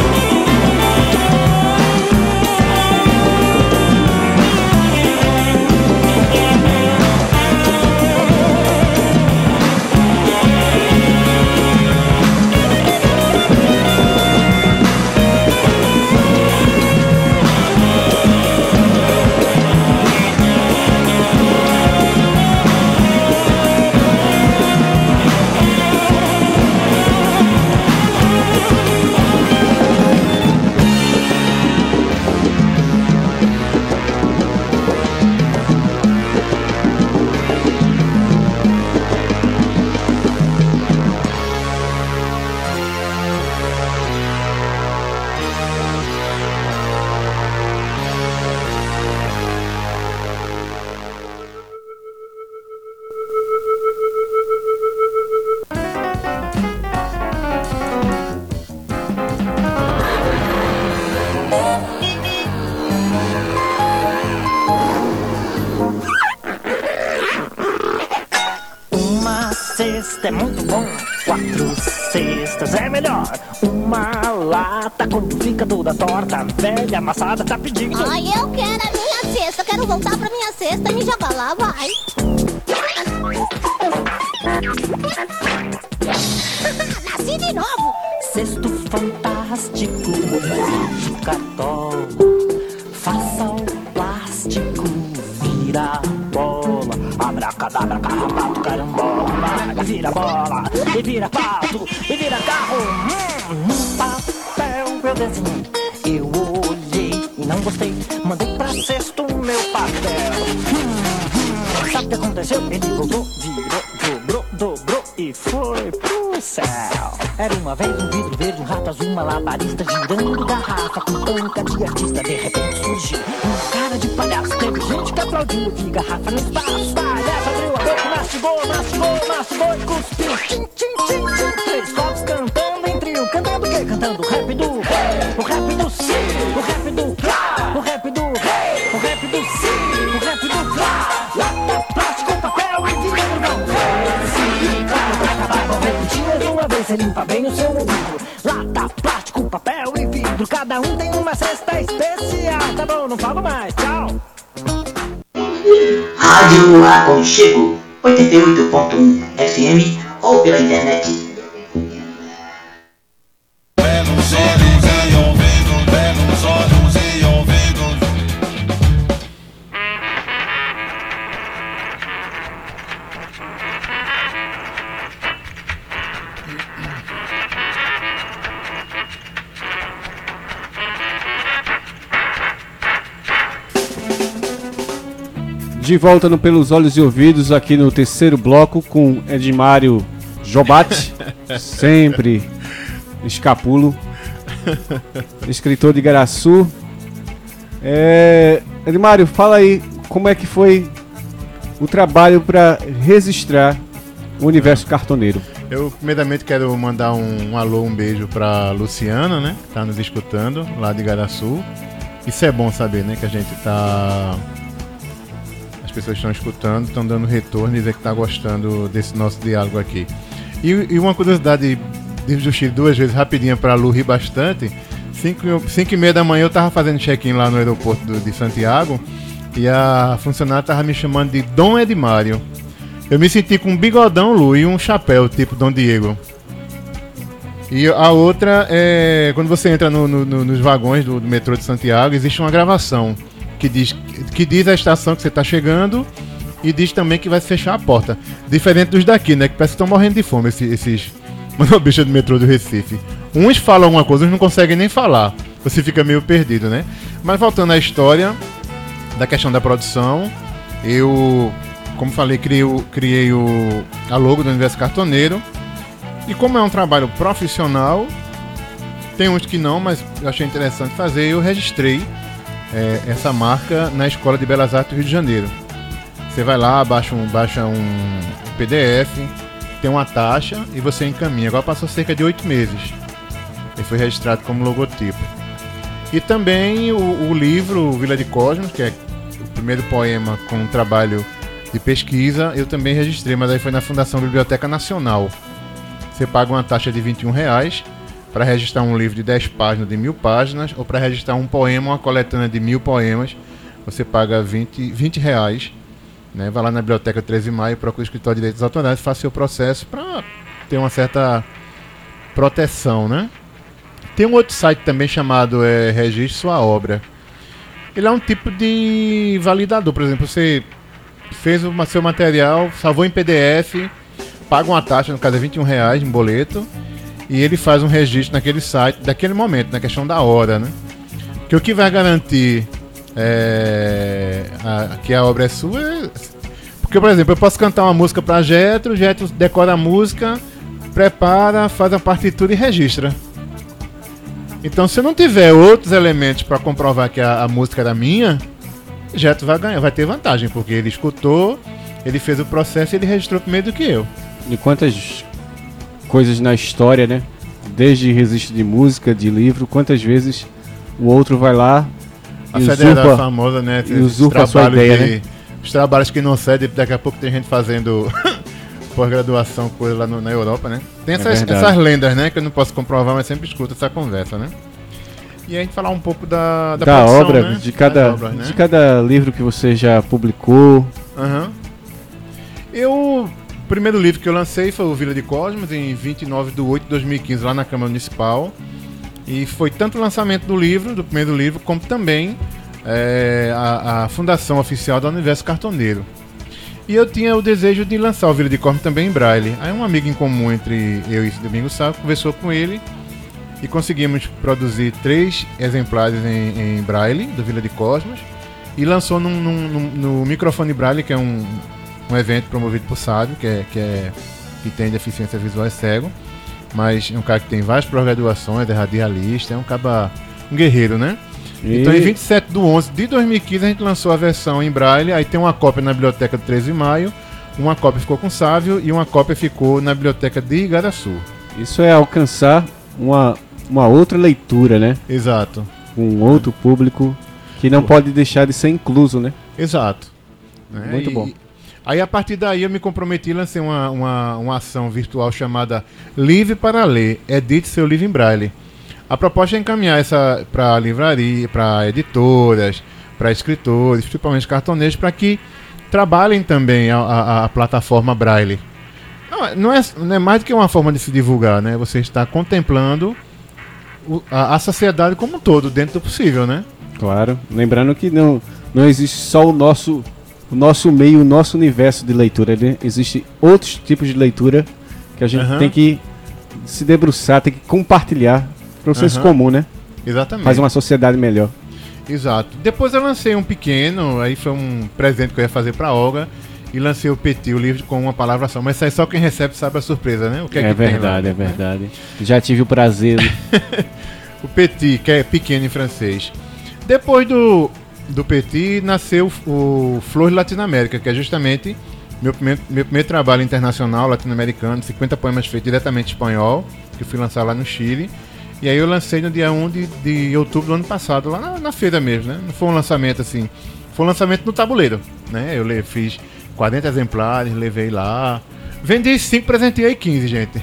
Cesta é muito bom, quatro cestas é melhor. Uma lata quando fica toda torta, velha amassada tá pedindo. Ai, eu quero a minha cesta, eu quero voltar pra minha cesta e me jogar lá, vai. Nasci de novo. Cesto fantástico de cartola, faça o plástico virar bola. Abracadabra, carrapato, carambola. E vira bola, e vira pato, e vira carro. Hum, no papel eu desenhei, eu olhei e não gostei. Mandei pra cesto o meu papel. Hum, hum, sabe o que aconteceu? Ele voltou, virou, dobrou, dobrou e foi pro céu. Era uma vez um vidro verde, um rato azul, uma labarista girando garrafa com banca de artista. De repente surgiu uma cara de palhaço. Teve gente que aplaudiu e garrafa no espaço. Palhaço abriu a boca, mastigou, mastigou, mastigou e cuspiu. Tchim, tchim, tchim, tchim. Três copos cantando em trio. Cantando o quê? Cantando o rap do rei, o rap do si, o rap do clá, o rap do rei, o rap do si, o rap do clá. você limpa bem o seu ouvido. Lata, plástico, papel e vidro, cada um tem uma cesta especial. Tá bom, não falo mais, tchau. Rádio Aconchego oitenta e oito ponto um F M ou pela internet. Belos olhos e ouvidos, belos olhos e ouvidos. De volta no Pelos Olhos e Ouvidos, aqui no terceiro bloco com Edmário Jobate, sempre escapulo, escritor de Igaraçu. É, Edmário, fala aí como é que foi o trabalho para registrar o universo cartoneiro. Eu primeiramente quero mandar um, um alô, um beijo pra Luciana, né, que tá nos escutando lá de Igaraçu. Isso é bom saber, né, que a gente tá... As pessoas estão escutando, estão dando retorno e dizer que tá gostando desse nosso diálogo aqui. E, e uma curiosidade, desde o Chile duas vezes, rapidinha pra Lu rir bastante. cinco e meia da manhã eu tava fazendo check-in lá no aeroporto do, de Santiago e a funcionária tava me chamando de Dom Edmário. Eu me senti com um bigodão, Lu, e um chapéu, tipo Dom Diego. E a outra é quando você entra no, no, no, nos vagões do, do metrô de Santiago, existe uma gravação que diz, que diz a estação que você está chegando e diz também que vai fechar a porta. Diferente dos daqui, né? Que parece que estão morrendo de fome esses, esses monobichas do metrô do Recife. Uns falam alguma coisa, uns não conseguem nem falar. Você fica meio perdido, né? Mas voltando à história da questão da produção, eu, como falei, criei, o, criei o, a logo do Universo Cartoneiro. E como é um trabalho profissional, tem uns que não, mas eu achei interessante fazer, eu registrei é, essa marca na Escola de Belas Artes do Rio de Janeiro. Você vai lá, baixa um, baixa um P D F, tem uma taxa e você encaminha. Agora passou cerca de oito meses. Ele foi registrado como logotipo. E também o, o livro Vila de Cosmos, que é o primeiro poema com um trabalho de pesquisa, eu também registrei, mas aí foi na Fundação Biblioteca Nacional. Você paga uma taxa de vinte e um reais para registrar um livro de dez páginas, de mil páginas, ou para registrar um poema, uma coletânea de mil poemas, você paga vinte reais. Né? Vai lá na Biblioteca treze de Maio, procura o Escritório de Direitos Autorais, faça seu processo para ter uma certa proteção. Né? Tem um outro site também chamado é, Registre Sua Obra. Ele é um tipo de validador. Por exemplo, você fez o seu material, salvou em P D F, paga uma taxa, no caso é vinte e um reais em boleto, e ele faz um registro naquele site, daquele momento, na questão da hora, né? Que o que vai garantir é, a, que a obra é sua é... Porque, por exemplo, eu posso cantar uma música para Getro, Getro decora a música, prepara, faz a partitura e registra. Então, se eu não tiver outros elementos para comprovar que a, a música era minha, Getro vai ganhar, vai ter vantagem, porque ele escutou, ele fez o processo e ele registrou primeiro do que eu. E quantas coisas na história, né? Desde registro de música, de livro, quantas vezes o outro vai lá a e Federal usurpa, famosa, né? e usurpa a sua ideia, de, né? Os trabalhos que não cedem, daqui a pouco tem gente fazendo pós-graduação, coisa lá no, na Europa, né? Tem essas, é essas lendas, né? Que eu não posso comprovar, mas sempre escuto essa conversa, né? E a gente falar um pouco da, da, da produção, obra, né? de cada, obras, né? de cada livro que você já publicou. Uhum. Eu... O primeiro livro que eu lancei foi o Vila de Cosmos, em vinte e nove de oito de dois mil e quinze, lá na Câmara Municipal. E foi tanto o lançamento do livro, do primeiro livro, como também é, a, a fundação oficial do Universo Cartoneiro. E eu tinha o desejo de lançar o Vila de Cosmos também em braille. Aí um amigo em comum entre eu e Domingos Sá conversou com ele e conseguimos produzir três exemplares em, em braille do Vila de Cosmos e lançou num, num, num, no Microfone Braille, que é um... um evento promovido por Sábio, que, é, que, é, que tem deficiência visual, é cego, mas é um cara que tem várias pós-graduações, é radialista, é um cara, um guerreiro, né? E... Então em vinte e sete de onze de dois mil e quinze a gente lançou a versão em braille, aí tem uma cópia na Biblioteca treze de Maio, uma cópia ficou com Sávio e uma cópia ficou na Biblioteca de Igaraçu. Isso é alcançar uma, uma outra leitura, né? Exato. Um outro público que não pode deixar de ser incluso, né? Exato. Muito é, bom. E... Aí a partir daí eu me comprometi e lancei uma, uma, uma ação virtual chamada Livre para Ler, edite seu livro em braille. A proposta é encaminhar essa para livraria, para editoras, para escritores, principalmente cartoneiros, para que trabalhem também a, a, a plataforma braille. Não, não, é, não é mais do que uma forma de se divulgar, né? Você está contemplando o, a, a sociedade como um todo, dentro do possível, né? Claro, lembrando que não, não existe só o nosso, o nosso meio, o nosso universo de leitura, né? Existem outros tipos de leitura que a gente uhum. tem que se debruçar, tem que compartilhar para o senso uhum. comum, né? Exatamente. Faz uma sociedade melhor. Exato. Depois eu lancei um pequeno, aí foi um presente que eu ia fazer para a Olga, e lancei o Petit, o livro com uma palavra só. Mas isso aí só quem recebe sabe a surpresa, né? O que é, é que verdade, tem lá, é verdade. Né? Já tive o prazer. O Petit, que é pequeno em francês. Depois do, do Petit, nasceu o Flor de Latinoamérica, que é justamente meu primeiro, meu primeiro trabalho internacional latino-americano, cinquenta poemas feitos diretamente em espanhol, que eu fui lançar lá no Chile. E aí eu lancei no dia primeiro de, de outubro do ano passado, lá na, na feira mesmo, né? Não foi um lançamento assim, foi um lançamento no tabuleiro, né? Eu le, fiz quarenta exemplares, levei lá. Vendi cinco, presenteei quinze, gente.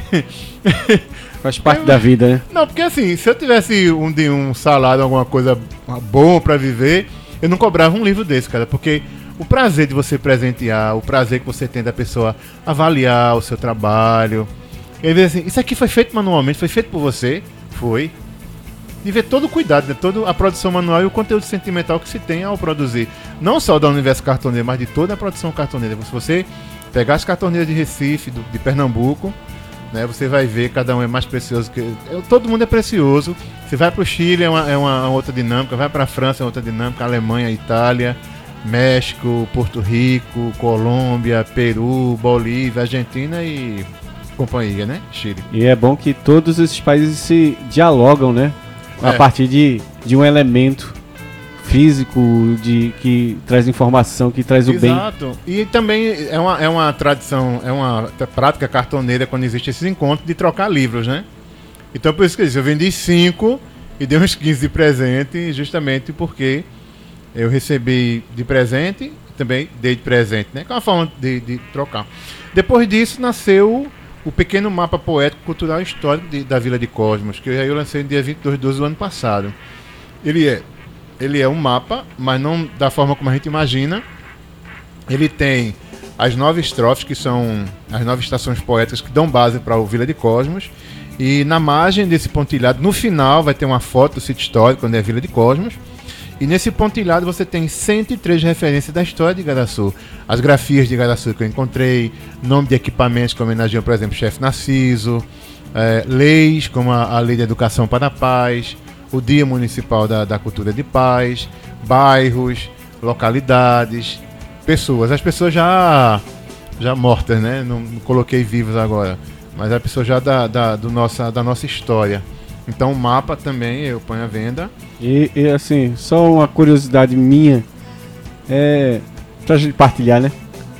Faz parte eu, da vida, né? Não, porque assim, se eu tivesse um, de um salário, alguma coisa bom pra viver, eu não cobrava um livro desse, cara. Porque o prazer de você presentear, o prazer que você tem da pessoa avaliar o seu trabalho. E ver assim, isso aqui foi feito manualmente, foi feito por você, foi. E ver todo o cuidado, né? Toda a produção manual e o conteúdo sentimental que se tem ao produzir. Não só da Universo Cartoneiro, mas de toda a produção cartoneira. Se você pegar as cartoneiras de Recife, do, de Pernambuco, né, você vai ver cada um é mais precioso que... Todo mundo é precioso. Você vai para o Chile, é uma, é uma outra dinâmica. Vai para a França, é outra dinâmica. Alemanha, Itália, México, Porto Rico, Colômbia, Peru, Bolívia, Argentina e companhia, né? Chile. E é bom que todos esses países se dialogam, né? É. A partir de, de um elemento físico de, que traz informação, que traz o Exato. bem. Exato. E também é uma, é uma tradição, é uma prática cartoneira quando existe esses encontros de trocar livros, né? Então por isso que eu disse, eu vendi cinco e dei uns quinze de presente, justamente porque eu recebi de presente e também dei de presente, né? Que é uma forma de, de trocar. Depois disso nasceu o pequeno mapa poético, cultural e histórico de, da Vila de Cosmos, que eu, eu lancei no dia vinte e dois de doze do ano passado. Ele é, ele é um mapa, mas não da forma como a gente imagina. Ele tem as nove estrofes, que são as nove estações poéticas que dão base para o Vila de Cosmos. E na margem desse pontilhado, no final, vai ter uma foto do sítio histórico, onde é a Vila de Cosmos. E nesse pontilhado você tem cento e três referências da história de Igaraçu. As grafias de Igaraçu que eu encontrei, nome de equipamentos que homenageiam, por exemplo, o chefe Narciso, é, leis como a, a Lei de Educação para a Paz, o Dia Municipal da, da Cultura de Paz, bairros, localidades, pessoas. As pessoas já, já mortas, né? Não, não coloquei vivos agora, mas a pessoa já da, da, do nossa, da nossa história. Então o mapa também eu ponho à venda. E, e assim, só uma curiosidade minha, é, pra gente partilhar, né?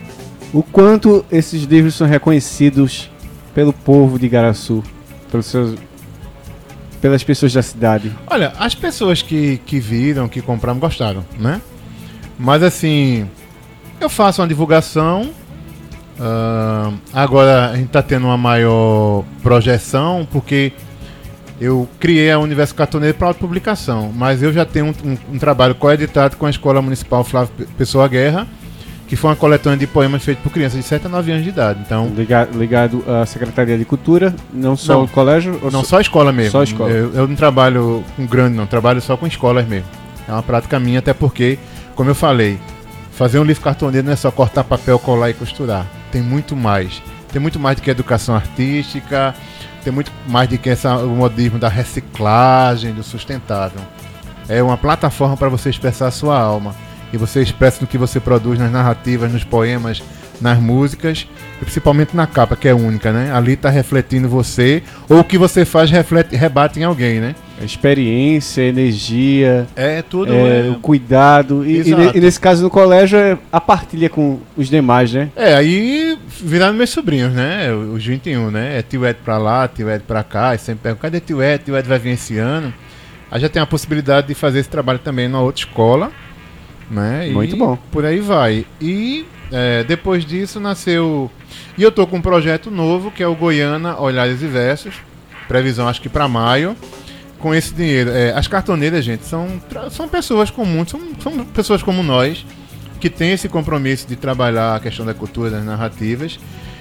O quanto esses livros são reconhecidos pelo povo de Igaraçu, pelos seus, pelas pessoas da cidade. Olha, as pessoas que, que viram, que compraram, gostaram, né? Mas assim, eu faço uma divulgação. Uh, agora a gente tá tendo uma maior projeção, porque eu criei a Universo Cartoneiro para autopublicação, mas eu já tenho um, um, um trabalho coeditado com a Escola Municipal Flávio Pessoa Guerra, que foi uma coletânea de poemas feito por crianças de sete a nove anos de idade. Então, ligado, ligado à Secretaria de Cultura, não só não, o colégio? Ou não, só a escola mesmo. Só a escola. Eu, eu não trabalho com grande, não, trabalho só com escolas mesmo. É uma prática minha, até porque, como eu falei, fazer um livro cartoneiro não é só cortar papel, colar e costurar. Tem muito mais. Tem muito mais do que educação artística, tem muito mais do que essa, o modismo da reciclagem, do sustentável. É uma plataforma para você expressar a sua alma. E você expressa no que você produz nas narrativas, nos poemas, nas músicas, e principalmente na capa, que é única, né? Ali está refletindo você, ou o que você faz reflete, rebate em alguém, né? A experiência, a energia, é tudo é, é... o cuidado. E, e, e nesse caso, no colégio, é a partilha com os demais, né? É, aí viraram meus sobrinhos, né? Os vinte e um, né? É tio Ed pra lá, tio Ed pra cá, e sempre perguntam, cadê tio Ed? Tio Ed vai vir esse ano. Aí já tem a possibilidade de fazer esse trabalho também numa outra escola, né? Muito e bom. Por aí vai. E é, depois disso nasceu... E eu tô com um projeto novo, que é o Goiânia Olhares e Versos. Previsão acho que para maio. Com esse dinheiro. É, as cartoneiras, gente, são, são pessoas comuns, são, são pessoas como nós, que têm esse compromisso de trabalhar a questão da cultura, das narrativas.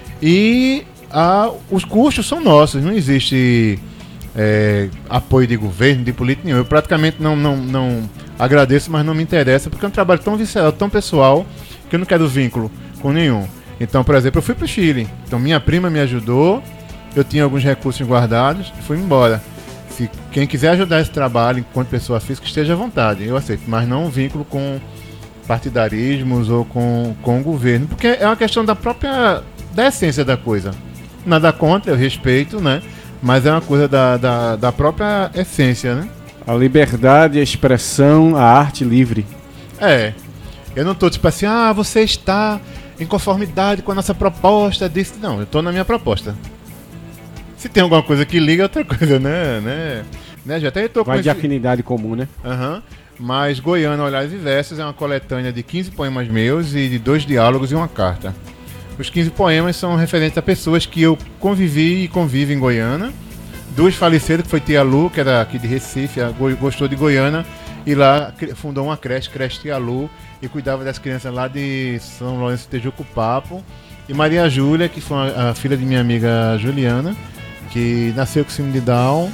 E a, os custos são nossos, não existe é, apoio de governo, de político nenhum. Eu praticamente não, não, não agradeço, mas não me interessa, porque é um trabalho tão visceral, tão pessoal, que eu não quero vínculo com nenhum. Então, por exemplo, eu fui para o Chile. Então, minha prima me ajudou, eu tinha alguns recursos guardados e fui embora. Se quem quiser ajudar esse trabalho enquanto pessoa física, esteja à vontade, eu aceito, mas não um vínculo com partidarismos ou com, com o governo, porque é uma questão da própria, da essência da coisa. Nada contra, eu respeito, né? Mas é uma coisa da, da, da própria essência, né? A liberdade, a expressão, a arte livre. É, eu não tô tipo assim, ah, você está em conformidade com a nossa proposta disso. Não, eu tô na minha proposta. Se tem alguma coisa que liga, é outra coisa, né? né? né? Já até tô Vai com de esse... afinidade comum, né? Aham. Uhum. Mas Goiânia Olhares e Versos é uma coletânea de quinze poemas meus e de dois diálogos e uma carta. Os quinze poemas são referentes a pessoas que eu convivi e convivo em Goiânia. Duas faleceram, que foi Tia Lu, que era aqui de Recife, gostou de Goiânia, e lá fundou uma creche, creche Tia Lu, e cuidava das crianças lá de São Lourenço Tejuco-Papo. E Maria Júlia, que foi a filha de minha amiga Juliana, que nasceu com síndrome de Down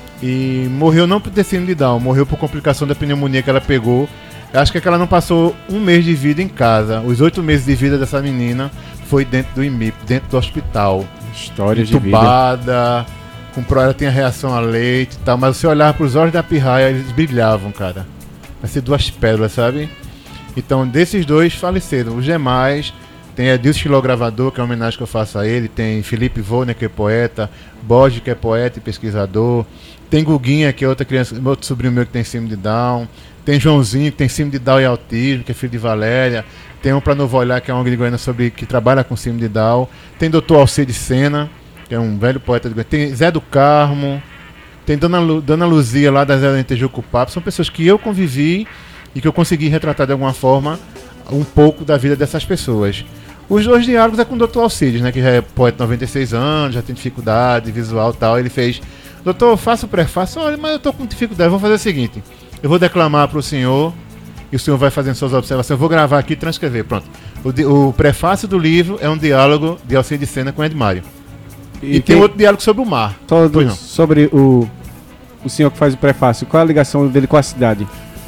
e morreu não por ter síndrome de Down, morreu por complicação da pneumonia que ela pegou. Eu acho que, é que ela não passou um mês de vida em casa. Os oito meses de vida dessa menina foi dentro do I M I P, dentro do hospital. História de vida. Entubada, com pro ela tinha reação a leite e tal, mas se você olhar pros olhos da pirraia, eles brilhavam, cara. Vai ser duas pérolas, sabe? Então, desses dois faleceram. Os demais, tem Edilson Xilogravador, que é uma homenagem que eu faço a ele, tem Felipe Volner, que é poeta, Borges, que é poeta e pesquisador, tem Guguinha, que é outra criança, outro sobrinho meu que tem síndrome de Down, tem Joãozinho, que tem síndrome de Down e autismo, que é filho de Valéria, tem um Pra Novo Olhar, que é uma O N G de Goiânia sobre, que trabalha com síndrome de Down, tem doutor Alcide Sena, que é um velho poeta de Goiânia, tem Zé do Carmo, tem Dona, Lu, Dona Luzia, lá da Zé do Tejuco-Papo, são pessoas que eu convivi e que eu consegui retratar de alguma forma um pouco da vida dessas pessoas. Os dois diálogos é com o doutor Alcides, né, que já é poeta de noventa e seis anos, já tem dificuldade visual e tal. Ele fez, doutor, faça o prefácio. Olha, mas eu tô com dificuldade, vamos fazer o seguinte, eu vou declamar para o senhor e o senhor vai fazendo suas observações, eu vou gravar aqui e transcrever, pronto. O, o prefácio do livro é um diálogo de Alcides Sena com Edmário. E, e tem, tem outro diálogo sobre o mar. Todo sobre o, o senhor que faz o prefácio, qual a ligação dele com a cidade?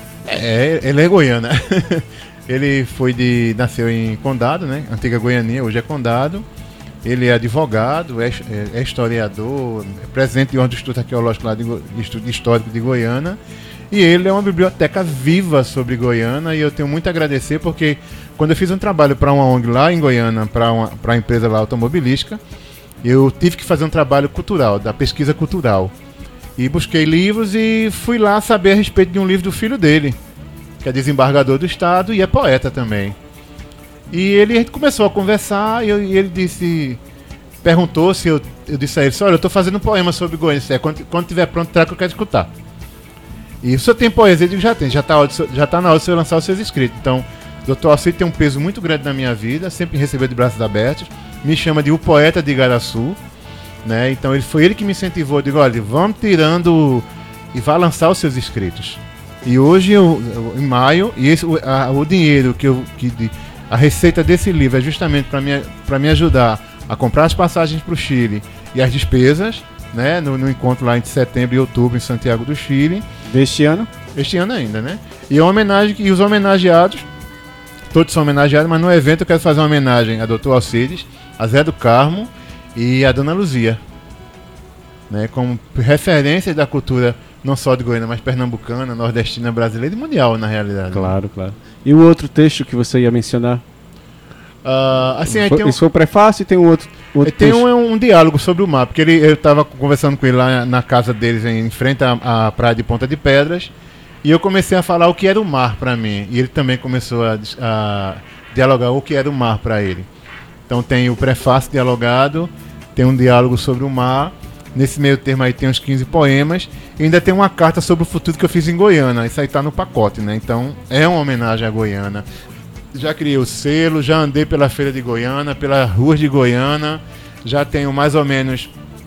É, ele é goiano, né? Ele foi de, nasceu em Condado, né? Antiga Goianinha, hoje é Condado. Ele é advogado, é, é historiador, é presidente de um Instituto Arqueológico lá de, de Histórico de Goiânia. E ele é uma biblioteca viva sobre Goiânia, e eu tenho muito a agradecer porque quando eu fiz um trabalho para uma O N G lá em Goiânia, para a empresa lá automobilística, eu tive que fazer um trabalho cultural, da pesquisa cultural. E busquei livros e fui lá saber a respeito de um livro do filho dele, que é desembargador do estado e é poeta também. E ele começou a conversar e, eu, e ele disse, perguntou se eu, eu disse a ele, olha, eu estou fazendo um poema sobre Goiânia, é, quando, quando tiver pronto, traga que eu quero escutar. E se eu tenho poesia, eu digo, já tem, já está já tá na hora de você lançar os seus escritos. Então, o doutor Alcide tem um peso muito grande na minha vida, sempre me recebeu de braços abertos, me chama de o poeta de Igaraçu, né? Então ele, foi ele que me incentivou, eu digo, olha, vamos tirando e vá lançar os seus escritos. E hoje, eu, eu, em maio, e esse, o, a, o dinheiro que eu... Que de, a receita desse livro é justamente para me, para me ajudar a comprar as passagens para o Chile e as despesas, né, no, no encontro lá entre setembro e outubro em Santiago do Chile. Deste ano? Este ano ainda, né? E, a homenagem, e os homenageados, todos são homenageados, mas no evento eu quero fazer uma homenagem a doutor Alcides, a Zé do Carmo e a Dona Luzia, né, como referências da cultura não só de Goiânia, mas pernambucana, nordestina, brasileira e mundial, na realidade. Claro, claro. E o outro texto que você ia mencionar? Uh, assim, aí foi, tem um, isso foi o prefácio e tem um outro, outro tem texto. um, um diálogo sobre o mar, porque ele, eu estava conversando com ele lá na casa deles, em frente à, à praia de Ponta de Pedras, e eu comecei a falar o que era o mar para mim, e ele também começou a, a dialogar o que era o mar para ele. Então tem o prefácio dialogado, tem um diálogo sobre o mar. Nesse meio termo aí tem uns quinze poemas. E ainda tem uma carta sobre o futuro que eu fiz em Goiânia. Isso aí tá no pacote, né? Então é uma homenagem à Goiânia. já criei o selo, já andei pela Feira de Goiânia, pelas ruas de Goiânia, já tenho mais ou menos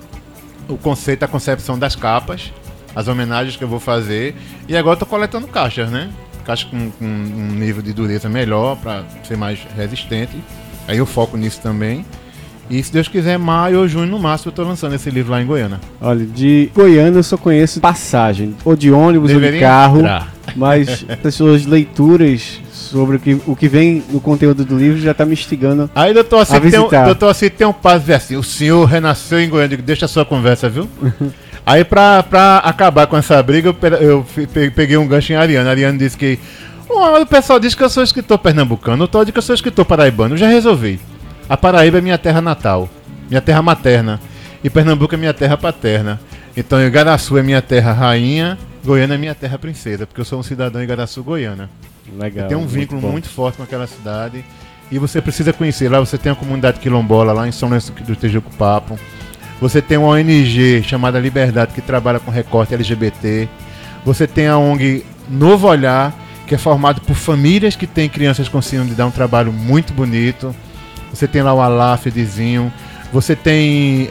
o conceito, a concepção das capas, as homenagens que eu vou fazer, e agora estou coletando caixas, né? Caixas com, com um nível de dureza melhor, para ser mais resistente, aí eu foco nisso também. E se Deus quiser, maio ou junho no máximo, eu tô lançando esse livro lá em Goiânia. Olha, de Goiânia eu só conheço passagem, ou de ônibus Deveria ou de carro, entrar. mas as suas leituras sobre o que, o que vem no conteúdo do livro já tá me instigando Aí, doutor a Assis, tem um, visitar. doutor Assis tem um passo assim, o senhor renasceu em Goiânia, eu digo, deixa a sua conversa, viu? Aí, pra, pra acabar com essa briga, eu, pe- eu fe- peguei um gancho em Ariane. A Ariane disse que "Oh, o pessoal diz que eu sou escritor pernambucano, o tal diz que eu sou escritor paraibano, eu já resolvi. A Paraíba é minha terra natal, minha terra materna, e Pernambuco é minha terra paterna. Então Igaraçu é minha terra rainha, Goiânia é minha terra princesa, porque eu sou um cidadão Igaraçu Goiânia. Legal, Eu tenho um muito vínculo bom. muito forte com aquela cidade, e você precisa conhecer. Lá você tem a comunidade quilombola, lá em São Lourenço do Tejuco-Papo. Você tem uma O N G chamada Liberdade, que trabalha com recorte L G B T. Você tem a O N G Novo Olhar, que é formado por famílias que têm crianças com síndrome de Down, um trabalho muito bonito. Você tem lá o Alaf, Edizinho. Você tem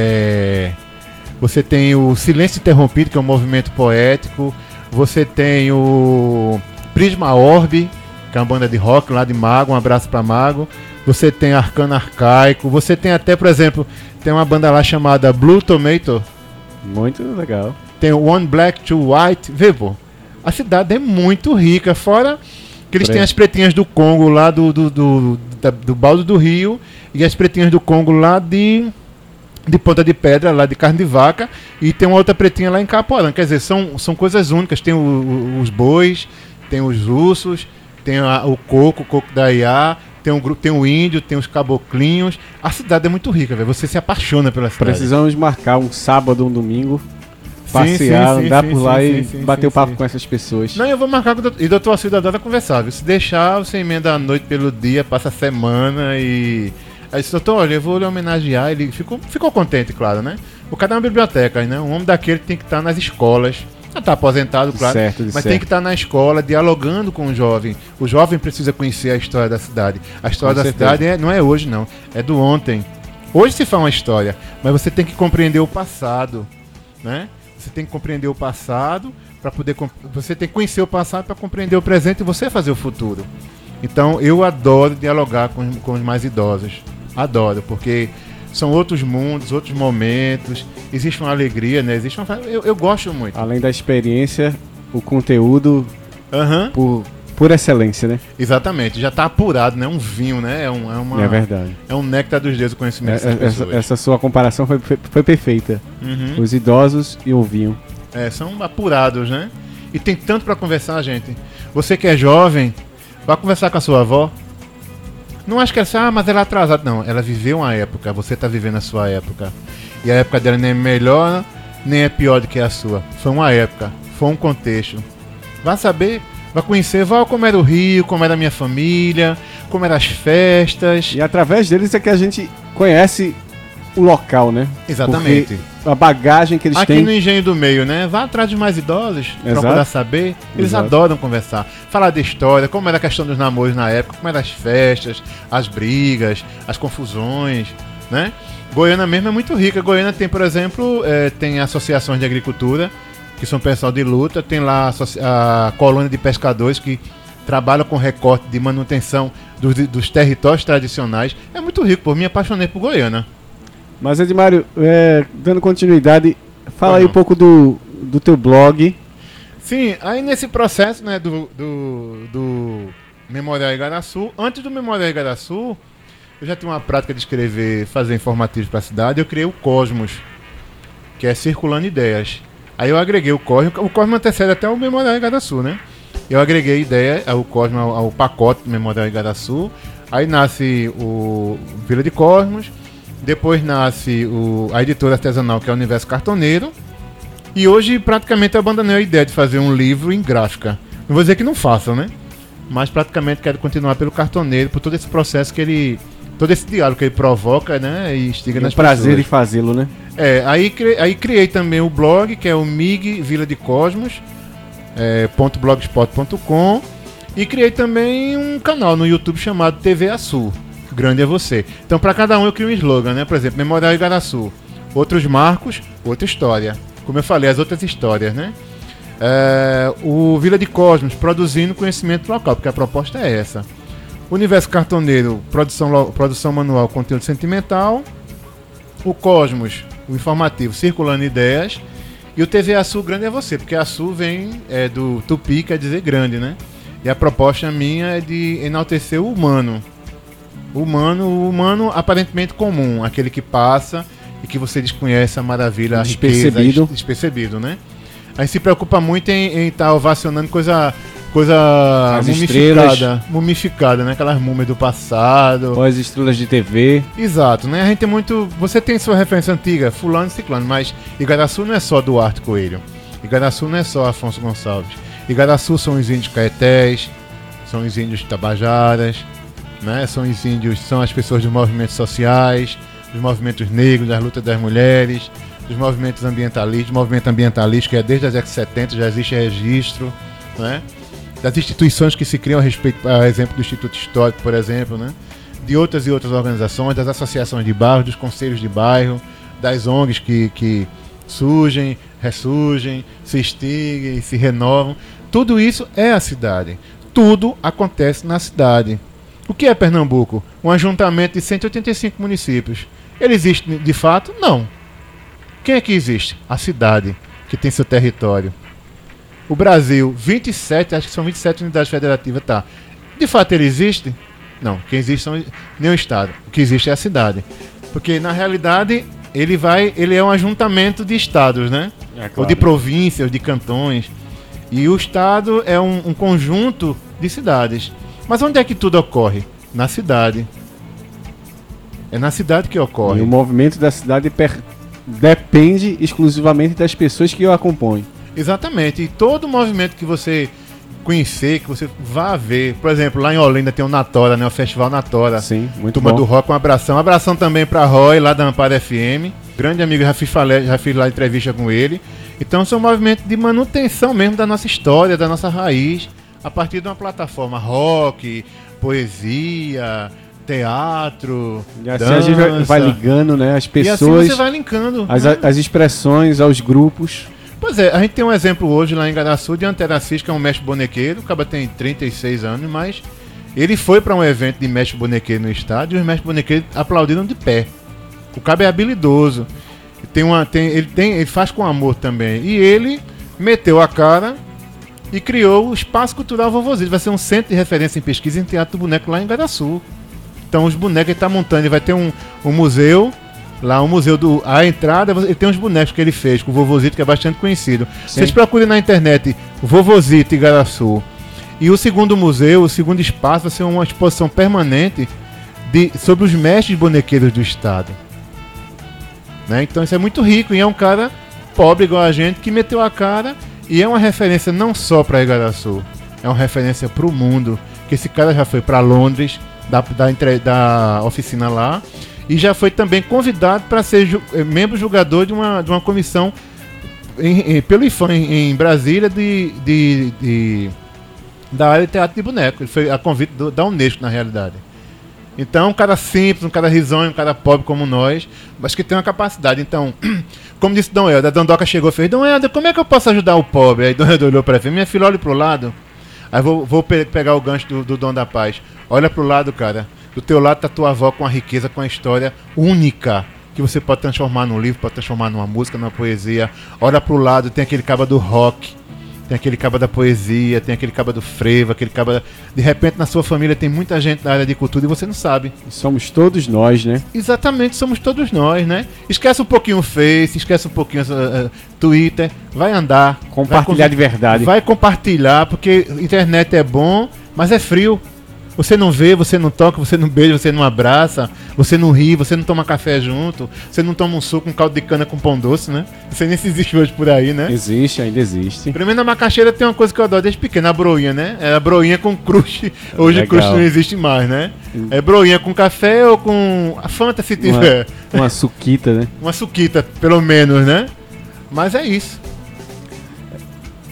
é, você tem o Silêncio Interrompido, que é um movimento poético. Você tem o Prisma Orbe, que é uma banda de rock lá de Mago. Um abraço pra Mago. Você tem Arcano Arcaico. Você tem até, por exemplo, tem uma banda lá chamada Blue Tomato. Muito legal. Tem o One Black, Two White. Vê, pô, a cidade é muito rica. Fora que eles têm as pretinhas do Congo lá do, do, do, da, do Baldo do Rio, e as pretinhas do Congo lá de, de Ponta de Pedra, lá de Carne de Vaca, e tem uma outra pretinha lá em Capoarã. Quer dizer, são, são coisas únicas. Tem o, o, os bois, tem os ursos, tem a, o coco, o coco da Iá, tem, um, tem o índio, tem os caboclinhos. A cidade é muito rica, velho. Você se apaixona pela cidade. Precisamos marcar um sábado, um domingo, Sim, passear, sim, sim, andar sim, por sim, lá sim, e sim, bater sim, o papo sim. com essas pessoas. Não, eu vou marcar com o doutor, e o doutor Assis Adora conversar, viu? Se deixar, você emenda a noite pelo dia, passa a semana e... Aí disse, doutor, olha, eu vou lhe homenagear. Ele ficou, ficou contente, claro, né? O cara é uma biblioteca, né? Um homem daquele tem que estar nas escolas. Já está aposentado, claro, certo, de mas certo. tem que estar na escola, dialogando com o jovem. O jovem precisa conhecer a história da cidade. A história Com da certeza. cidade é, não é hoje, não. É do ontem. Hoje se faz uma história, mas você tem que compreender o passado, né? Você tem que compreender o passado para poder comp- você tem que conhecer o passado para compreender o presente e você fazer o futuro. Então eu adoro dialogar com, com os mais idosos. Adoro, porque são outros mundos, outros momentos. Existe uma alegria, né? Existe uma... eu, eu gosto muito. Além da experiência, o conteúdo Aham. por, por excelência, né? Exatamente, já está apurado, né? Um vinho, né? É, um, é, uma, É verdade. É um néctar dos deuses, o conhecimento dessas É- essa, pessoas. essa sua comparação foi, foi, foi perfeita. Uhum. Os idosos e o vinho. É, são apurados, né? E tem tanto para conversar, gente. Você que é jovem, vai conversar com a sua avó. Não acho que ela seja, ah, mas ela é atrasada. Não, ela viveu uma época, você está vivendo a sua época. E a época dela nem é melhor, nem é pior do que a sua. Foi uma época, foi um contexto. Vai saber, vai conhecer, vai como era o Rio, como era a minha família, como eram as festas. E através deles é que a gente conhece o local, né? Exatamente. Porque a bagagem que eles Aqui têm. no Engenho do Meio, né? Vá atrás de mais idosos, Exato. procurar saber. Eles Exato. adoram conversar. Falar de história, como era a questão dos namoros na época, como eram as festas, as brigas, as confusões, né? Goiânia mesmo é muito rica. Goiânia tem, por exemplo, eh, tem associações de agricultura, que são pessoal de luta. Tem lá a, associ- a colônia de pescadores, que trabalha com recorte de manutenção dos, dos territórios tradicionais. É muito rico, por mim, apaixonei por Goiânia. Mas, Edmário, é, dando continuidade, fala Ou aí não. um pouco do, do teu blog. Sim, aí nesse processo, né, do, do, do Memorial Igaraçu, antes do Memorial Igaraçu, eu já tinha uma prática de escrever, fazer informativos para a cidade, eu criei o Cosmos, que é Circulando Ideias. Aí eu agreguei o Cosmos, o Cosmos antecede até o Memorial Igaraçu, né? Eu agreguei ideia ao Cosmos, ao, ao pacote do Memorial Igaraçu, aí nasce o Vila de Cosmos, depois nasce o, a editora artesanal, que é o Universo Cartoneiro. E hoje praticamente eu abandonei a ideia de fazer um livro em gráfica. Não vou dizer que não façam, né? Mas praticamente quero continuar pelo cartoneiro, por todo esse processo que ele... Todo esse diálogo que ele provoca, né? E instiga É um nas prazer pessoas. em fazê-lo, né? É, aí, cri- aí criei também o blog, que é o Mig Vila de Cosmos, é, ponto blogspot ponto com. E criei também um canal no YouTube chamado T V Açu, Grande é Você. Então para cada um eu crio um slogan, né? Por exemplo, Memorial Igaraçu, outros marcos, outra história. Como eu falei, as outras histórias, né? É, o Vila de Cosmos, produzindo conhecimento local, porque a proposta é essa. Universo Cartoneiro, produção, lo- produção manual, conteúdo sentimental. O Cosmos, o informativo, circulando ideias. E o T V Açu Grande é Você, porque Açu vem é, do tupi, quer dizer grande, né? E a proposta minha é de enaltecer o humano. O humano, o humano aparentemente comum, aquele que passa e que você desconhece a maravilha, a Despercebido. riqueza, des- despercebido, né? A gente se preocupa muito em estar tá ovacionando coisa, coisa As mumificada, estrelas. mumificada, né? Aquelas múmias do passado. Ou as estrelas de T V. Exato, né? A gente tem muito... Você tem sua referência antiga, fulano e ciclano, mas Igaraçu não é só Duarte Coelho. Igaraçu não é só Afonso Gonçalves. Igaraçu são os índios caetés, são os índios tabajaras, né? São os índios, são as pessoas dos movimentos sociais, dos movimentos negros, das lutas das mulheres, dos movimentos ambientalistas, movimento ambientalista que é desde a década de setenta, já existe registro, né? Das instituições que se criam a respeito, a exemplo do Instituto Histórico, por exemplo, né? De outras e outras organizações, das associações de bairro, dos conselhos de bairro, das O N Gs que, que surgem, ressurgem, se extinguem e se renovam. Tudo isso é a cidade. Tudo acontece na cidade. O que é Pernambuco? Um ajuntamento de cento e oitenta e cinco municípios. Ele existe de fato? Não. Quem é que existe? A cidade, que tem seu território. O Brasil, vinte e sete, acho que são vinte e sete unidades federativas, tá. De fato ele existe? Não, quem existe são nem o Estado. O que existe é a cidade. Porque na realidade ele vai, ele é um ajuntamento de estados, né? É, claro. Ou de províncias, ou de cantões. E o Estado é um, um conjunto de cidades. Mas onde é que tudo ocorre? Na cidade. É na cidade que ocorre. E o movimento da cidade per- depende exclusivamente das pessoas que o acompanham. Exatamente. E todo movimento que você conhecer, que você vá ver, por exemplo, lá em Olinda tem o Natora, né? O Festival Natora. Sim, muito Turma bom. do Rock, um abração. Um abração também pra Roy, lá da Amparo F M. Grande amigo, já fiz, falé, já fiz lá entrevista com ele. Então são movimentos de manutenção mesmo da nossa história, da nossa raiz, a partir de uma plataforma rock, poesia, teatro, E assim dança. a gente vai, vai ligando, né, as E pessoas, assim você vai linkando. as, né? as expressões aos grupos. Pois é, a gente tem um exemplo hoje lá em Igaraçu de Antero Cis, que é um mestre bonequeiro, o cara tem trinta e seis anos, mas ele foi para um evento de mestre bonequeiro no estádio e os mestres bonequeiros aplaudiram de pé. O cara é habilidoso, tem uma, tem, ele, tem, ele faz com amor também. E ele meteu a cara e criou o Espaço Cultural Vovozito. Vai ser um centro de referência em pesquisa em teatro do boneco lá em Igaraçu. Então os bonecos ele está montando, ele vai ter um, um museu. Lá, o museu do... A entrada, ele tem uns bonecos que ele fez com o Vovozito, que é bastante conhecido. Sim. Vocês procurem na internet Vovozito Igaraçu. E o segundo museu, o segundo espaço, vai ser uma exposição permanente de, sobre os mestres bonequeiros do estado. Né? Então isso é muito rico. E é um cara pobre igual a gente, que meteu a cara. E é uma referência não só para Igaraçu, é uma referência para o mundo. Que esse cara já foi para Londres, da, da, entre- da oficina lá. E já foi também convidado para ser ju- eh, membro julgador de uma, de uma comissão em, em, pelo I F A M em, em Brasília de, de, de- da área de teatro de boneco. Ele foi a convite do- da Unesco, na realidade. Então, um cara simples, um cara risonho, um cara pobre como nós, mas que tem uma capacidade. Então, como disse Dom Helder, a Dondoca chegou e fez: Dom Helder, como é que eu posso ajudar o pobre? Aí Dom Helder olhou para ele: minha filha, olha pro lado. Aí vou, vou pe- pegar o gancho do, do Dom da Paz. Olha pro lado, cara. Do teu lado tá tua avó com a riqueza, com a história única, que você pode transformar num livro, pode transformar numa música, numa poesia. Olha pro lado, tem aquele caba do rock, tem aquele caba da poesia, tem aquele caba do frevo, aquele caba... Da... De repente na sua família tem muita gente da área de cultura e você não sabe. Somos todos nós, né? Exatamente, somos todos nós, né? Esquece um pouquinho o Face, esquece um pouquinho o uh, Twitter, vai andar. Compartilhar vai, de verdade. Vai compartilhar, porque internet é bom, mas é frio. Você não vê, você não toca, você não beija, você não abraça, você não ri, você não toma café junto, você não toma um suco com caldo de cana com pão doce, né? Não sei nem se existe hoje por aí, né? Existe, ainda existe. Primeiro na macaxeira tem uma coisa que eu adoro desde pequeno, a broinha, né? É a broinha com crush. Hoje Legal. crush não existe mais, né? É broinha com café ou com a Fanta se tiver. Uma, uma suquita, né? Uma suquita, pelo menos, né? Mas é isso.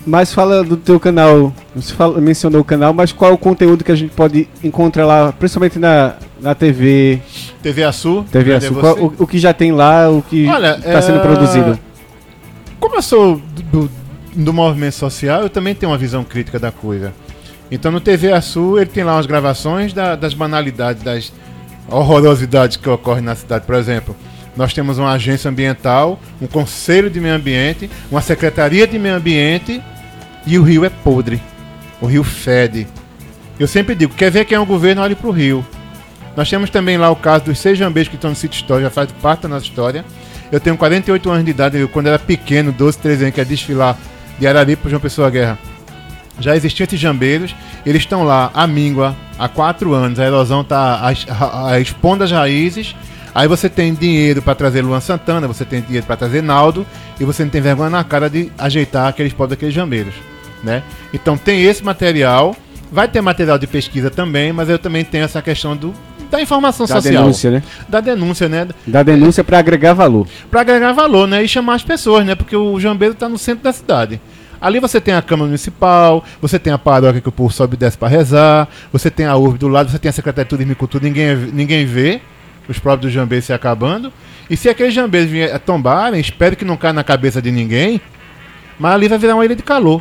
Mas fala do teu canal, você fala, mencionou o canal, mas qual é o conteúdo que a gente pode encontrar lá, principalmente na, na T V? T V Açu? T V Açu, qual, o, o que já tem lá, o que está sendo é... produzido? Como eu sou do, do movimento social, eu também tenho uma visão crítica da coisa. Então no T V Açu ele tem lá umas gravações da, das banalidades, das horrorosidades que ocorrem na cidade. Por exemplo, nós temos uma agência ambiental, um conselho de meio ambiente, uma secretaria de meio ambiente e o rio é podre. O rio fede. Eu sempre digo, quer ver quem é o governo, olhe para o rio. Nós temos também lá o caso dos seis jambês que estão no sítio histórico, já faz parte da nossa história. Eu tenho quarenta e oito anos de idade, eu, quando era pequeno, doze, treze anos, que ia desfilar de Araripe para João Pessoa Guerra. Já existiam esses jambeiros, eles estão lá à míngua há quatro anos, a erosão está expondo as raízes. Aí você tem dinheiro para trazer Luan Santana, você tem dinheiro para trazer Naldo, e você não tem vergonha na cara de ajeitar aqueles pobres daqueles jambeiros, né? Então tem esse material, vai ter material de pesquisa também, mas eu também tenho essa questão do, da informação da social. Da denúncia, né? Da denúncia, né? Da denúncia para agregar valor. Para agregar valor, né? E chamar as pessoas, né? Porque o jambeiro está no centro da cidade. Ali você tem a Câmara Municipal, você tem a paróquia que o povo sobe e desce para rezar, você tem a U R B do lado, você tem a Secretaria de Turismo e Cultura, ninguém, ninguém vê os próprios jambeiros se acabando. E se aqueles jambeiros vier tombarem, espero que não caia na cabeça de ninguém, mas ali vai virar uma ilha de calor.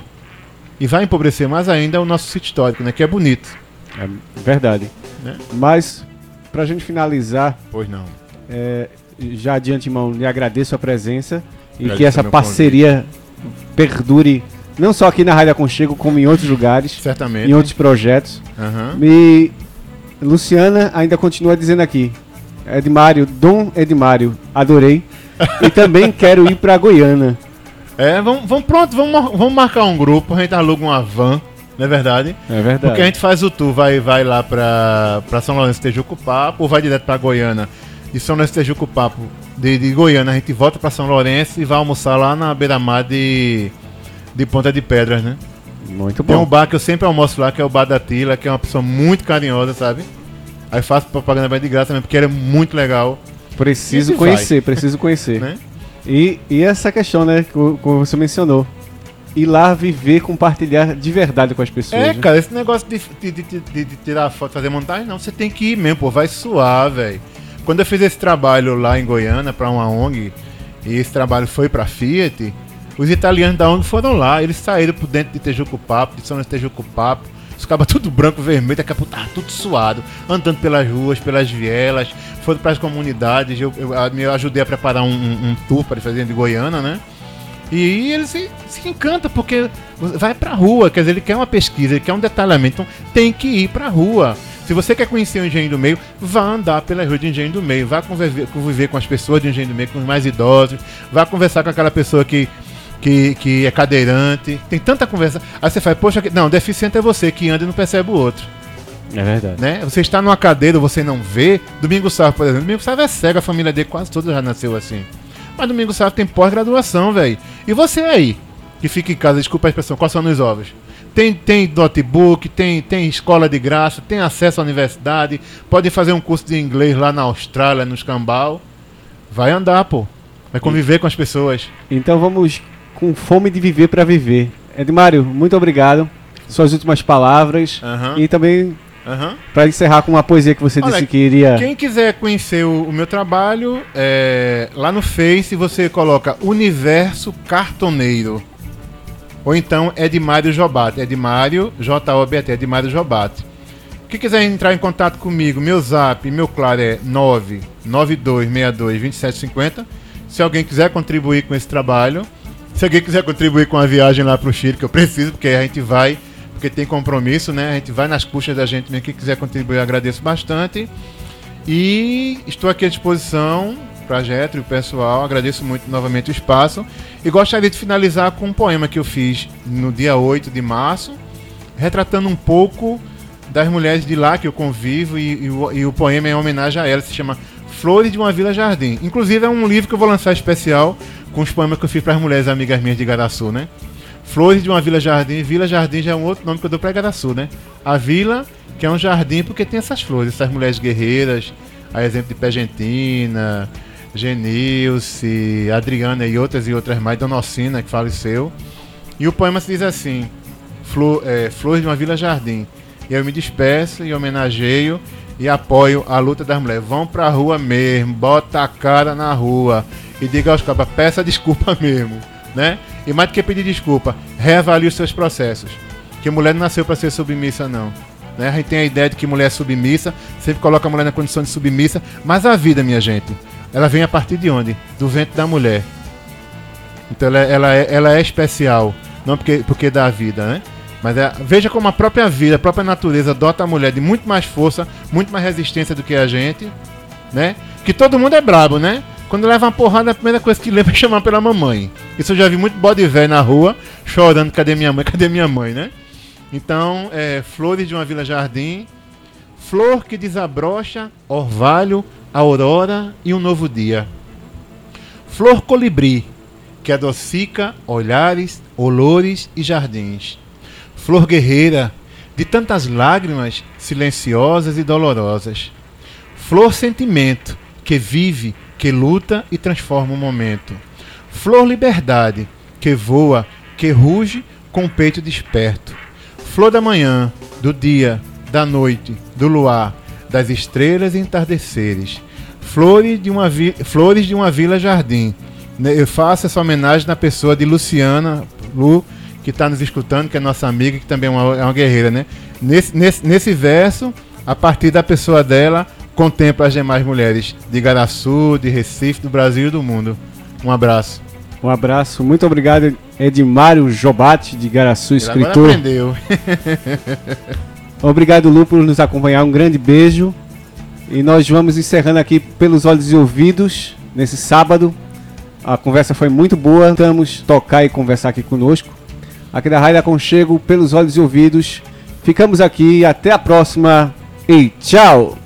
E vai empobrecer mais ainda o nosso sítio histórico, né? Que é bonito. É verdade. Né? Mas, pra gente finalizar... Pois não. É, já de antemão, lhe agradeço a presença e Agradeço que essa parceria perdure, não só aqui na Rádio Aconchego, como em outros lugares. Certamente. Em outros projetos. Uhum. E Luciana ainda continua dizendo aqui, Edmário, Dom Edmário, adorei. E também quero ir pra Goiânia. É, vamos, vamos pronto, vamos, vamos marcar um grupo, a gente aluga uma van, não é verdade? É verdade. Porque a gente faz o tour, vai, vai lá pra, pra São Lourenço Tejucupapo, ou vai direto pra Goiânia. De São Lourenço Tejucupapo, de, de Goiânia, a gente volta pra São Lourenço e vai almoçar lá na beira-mar de, de Ponta de Pedras, né? Muito bom. Tem um bar que eu sempre almoço lá, que é o Bar da Tila, que é uma pessoa muito carinhosa, sabe? Aí faço propaganda bem de graça também, porque ele é muito legal. Preciso conhecer, vai. preciso conhecer. Né? E, e essa questão, né, que você mencionou. Ir lá viver, compartilhar de verdade com as pessoas. É, né? cara, esse negócio de, de, de, de, de tirar foto, fazer montagem, não, você tem que ir mesmo, pô, vai suar, velho. Quando eu fiz esse trabalho lá em Goiânia, pra uma O N G, e esse trabalho foi pra Fiat, os italianos da O N G foram lá, eles saíram por dentro de Tejucupapo, de São Lourenço Tejucupapo, os cabas tudo branco, vermelho, daqui a pouco tava tudo suado, andando pelas ruas, pelas vielas, foram para as comunidades, eu, eu, eu ajudei a preparar um, um, um tour para fazer de Goiânia, né? E ele se, se encanta, porque vai pra rua, quer dizer, ele quer uma pesquisa, ele quer um detalhamento, então tem que ir pra rua. Se você quer conhecer o Engenho do Meio, vá andar pela rua de Engenho do Meio, vá conviver, conviver com as pessoas de Engenho do Meio, com os mais idosos, vá conversar com aquela pessoa que Que, que é cadeirante, tem tanta conversa. Aí você fala, poxa, não, deficiente é você que anda e não percebe o outro. É verdade. Né? Você está numa cadeira, você não vê. Domingo Sávio, por exemplo, Domingo Sávio é cego, a família dele quase toda já nasceu assim. Mas Domingo Sávio tem pós-graduação, velho. E você aí, que fica em casa, desculpa a expressão, coçando os ovos. Tem, tem notebook, tem, tem escola de graça, tem acesso à universidade, pode fazer um curso de inglês lá na Austrália, no Escambau. Vai andar, pô. Vai conviver e... com as pessoas. Então vamos... com fome de viver para viver. Edmário, muito obrigado. Suas últimas palavras. Uhum. E também, uhum. para encerrar com uma poesia que você Olha, disse que iria... Quem quiser conhecer o, o meu trabalho, é, lá no Face você coloca Universo Cartoneiro. Ou então Edmário Jobate. Edmário, J O B A T, Edmário Jobate. Quem quiser entrar em contato comigo, meu zap, meu claro é nove nove dois seis dois dois sete cinco zero. Se alguém quiser contribuir com esse trabalho... Se alguém quiser contribuir com a viagem lá pro Chile, que eu preciso, porque a gente vai, porque tem compromisso, né? A gente vai nas custas da gente mesmo. Quem quiser contribuir, eu agradeço bastante. E estou aqui à disposição, projeto e o pessoal. Agradeço muito novamente o espaço. E gostaria de finalizar com um poema que eu fiz no dia oito de março, retratando um pouco das mulheres de lá que eu convivo. E, e, o, e o poema é em homenagem a elas, se chama Flores de uma Vila Jardim. Inclusive é um livro que eu vou lançar especial com os poemas que eu fiz para as mulheres amigas minhas de Igaraçu, né? Flores de uma Vila Jardim. Vila Jardim já é um outro nome que eu dou para Igaraçu, né? A vila, que é um jardim porque tem essas flores, essas mulheres guerreiras, a exemplo de Pegentina, Genilce, Adriana e outras e outras mais, Dona Ocina, que faleceu. E o poema se diz assim: Flor, é, Flores de uma Vila Jardim. E eu me despeço e homenageio e apoio a luta das mulheres. Vão pra rua mesmo, bota a cara na rua e diga aos cabas, peça desculpa mesmo, né? E mais do que pedir desculpa, reavalie os seus processos. Que mulher não nasceu para ser submissa, não. Né? A gente tem a ideia de que mulher é submissa, sempre coloca a mulher na condição de submissa, mas a vida, minha gente, ela vem a partir de onde? Do ventre da mulher. Então ela, ela, é, ela é especial, não porque, porque dá a vida, né? Mas é, veja como a própria vida, a própria natureza dota a mulher de muito mais força, muito mais resistência do que a gente, né? Que todo mundo é brabo, né? Quando leva uma porrada, a primeira coisa que lembra é chamar pela mamãe. Isso eu já vi muito bode velho na rua, chorando, cadê minha mãe, cadê minha mãe, né? Então, é, Flores de uma Vila Jardim, flor que desabrocha, orvalho, aurora e um novo dia. Flor colibri, que adocica olhares, olores e jardins. Flor guerreira, de tantas lágrimas silenciosas e dolorosas. Flor sentimento, que vive, que luta e transforma o momento. Flor liberdade, que voa, que ruge com o peito desperto. Flor da manhã, do dia, da noite, do luar, das estrelas e entardeceres. Flores de uma, vi- Flores de uma Vila Jardim. Eu faço essa homenagem na pessoa de Luciana, Lu, que está nos escutando, que é nossa amiga, que também é uma, é uma guerreira, né? Nesse, nesse, nesse verso, a partir da pessoa dela, contempla as demais mulheres de Igaraçu, de Recife, do Brasil e do mundo. Um abraço. Um abraço. Muito obrigado, Edmário Jobate, de Igaraçu, escritor. Agora aprendeu. Obrigado, Lu, por nos acompanhar. Um grande beijo. E nós vamos encerrando aqui Pelos Olhos e Ouvidos, nesse sábado. A conversa foi muito boa. Vamos tocar e conversar aqui conosco. Aqui da Rádio Aconchego, Pelos Olhos e Ouvidos. Ficamos aqui. Até a próxima. E tchau!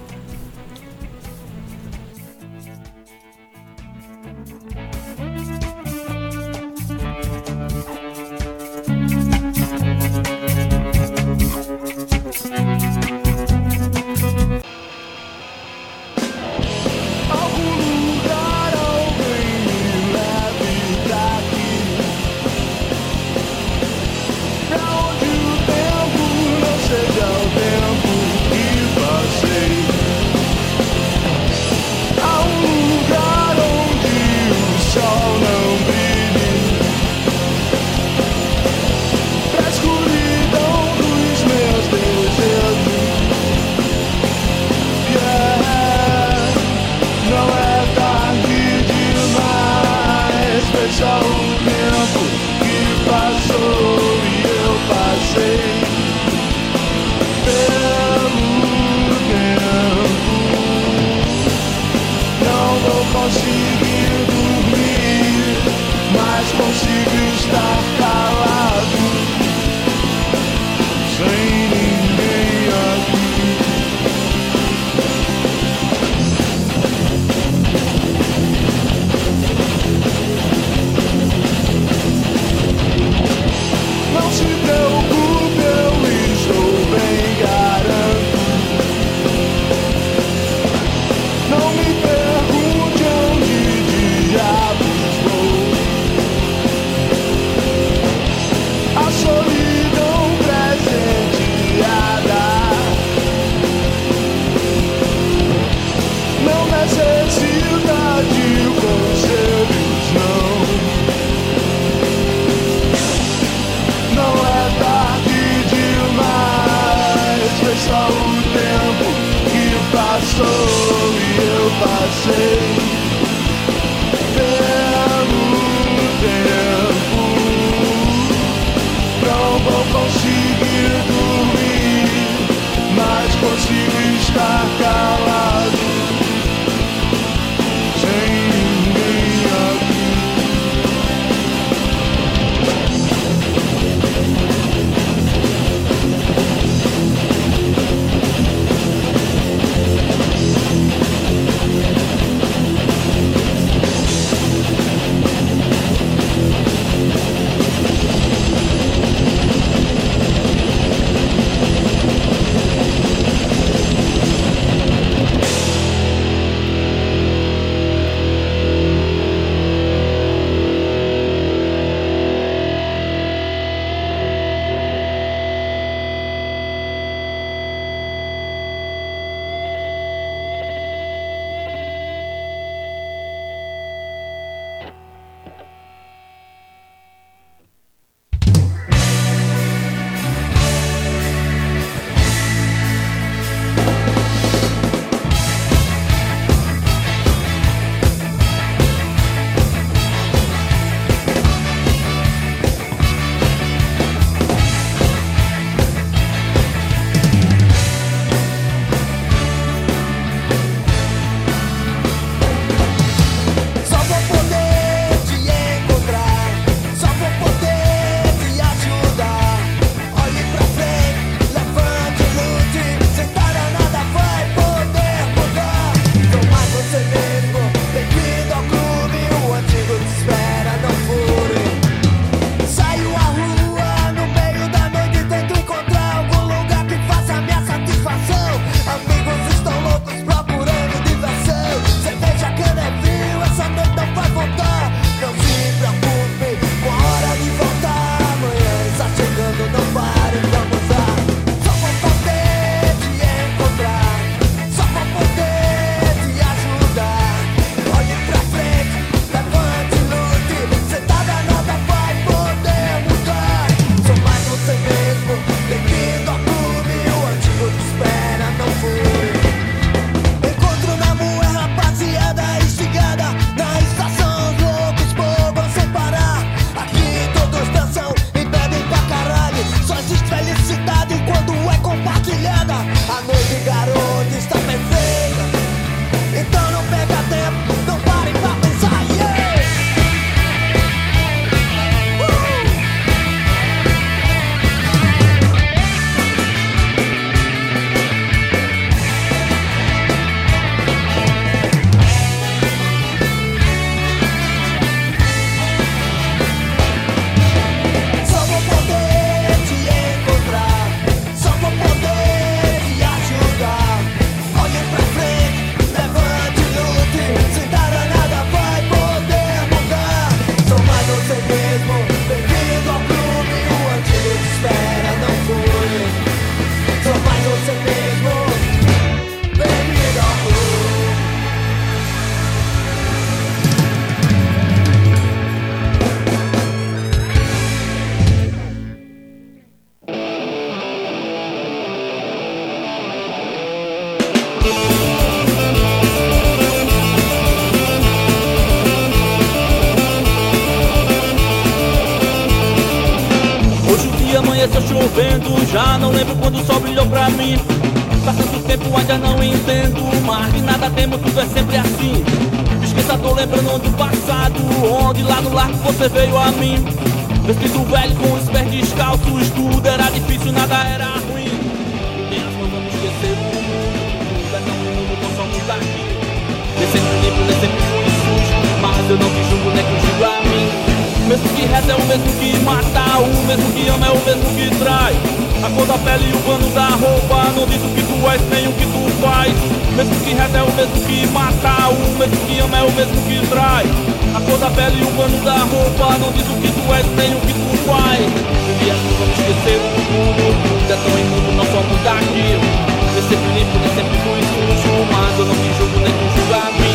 já não lembro quando o sol brilhou pra mim. Faz tanto tempo ainda não entendo, mas de nada temo, tudo é sempre assim. Esqueça, tô lembrando do passado, onde lá no largo você veio a mim. Vestido velho com os pés descalços, tudo era difícil, nada era ruim. Nem as mãos vamos esquecer o mundo, tudo é tão mundo, não somos daqui. Nem sempre limpo, nem sempre fui sujo, mas eu não te julgo, nem que julgo a mim. Mesmo que reza é o mesmo que mata, o mesmo que ama é o mesmo que trai. A cor da pele e o pano da roupa não diz o que tu és nem o que tu faz. Mesmo que reza é o mesmo que mata, o mesmo que ama é o mesmo que trai. A cor da pele e o pano da roupa não diz o que tu és nem o que tu faz. E assim vamos esquecer o mundo, o mundo é tão imundo, não somos daqui. Eu sempre limpo, nem sempre fui sujo, mas eu não te julgo nem tu julga a mim.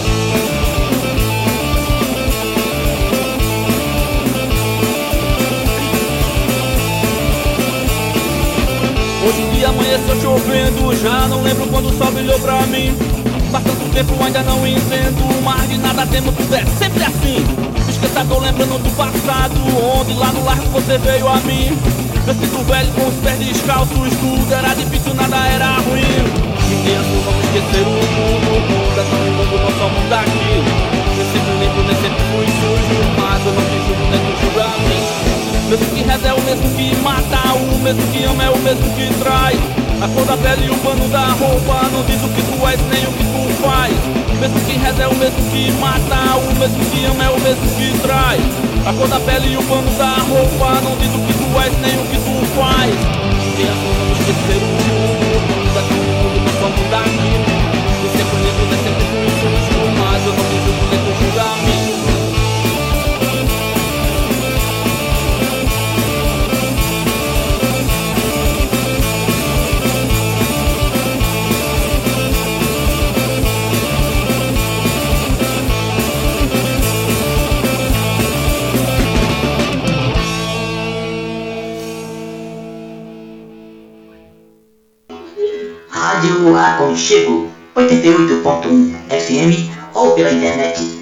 Hoje o dia amanheceu chovendo, já não lembro quando o sol brilhou pra mim. Faz tanto tempo ainda não entendo, mas de nada temo, tudo é sempre assim. Esqueça, tô lembrando do passado, onde lá no largo você veio a mim. Vestido velho com os pés descalços, tudo era difícil, nada era ruim. Ninguém assim vamos esquecer o mundo, o mundo é tão imundo, não somos daqui. Eu sempre lembro, nem sempre fui sujo, mas eu não te julgo, nem tu julga a mim. Mesmo que reza é o mesmo que mata, o mesmo que ama é o mesmo que trai. A cor da pele e o pano da roupa não diz o que tu és nem o que tu faz. Mesmo que reza é o mesmo que mata, o mesmo que ama é o mesmo que trai. A cor da pele e o pano da roupa não diz o que tu és nem o que tu faz. E assim vamos esquecer o mundo, o mundo é tão imundo, não somos daqui. Eu sempre lembro, nem sempre fui sujo, mas eu não me julgo, nem tu julga a mim. Rádio Aconchego oitenta e oito ponto um F M ou pela internet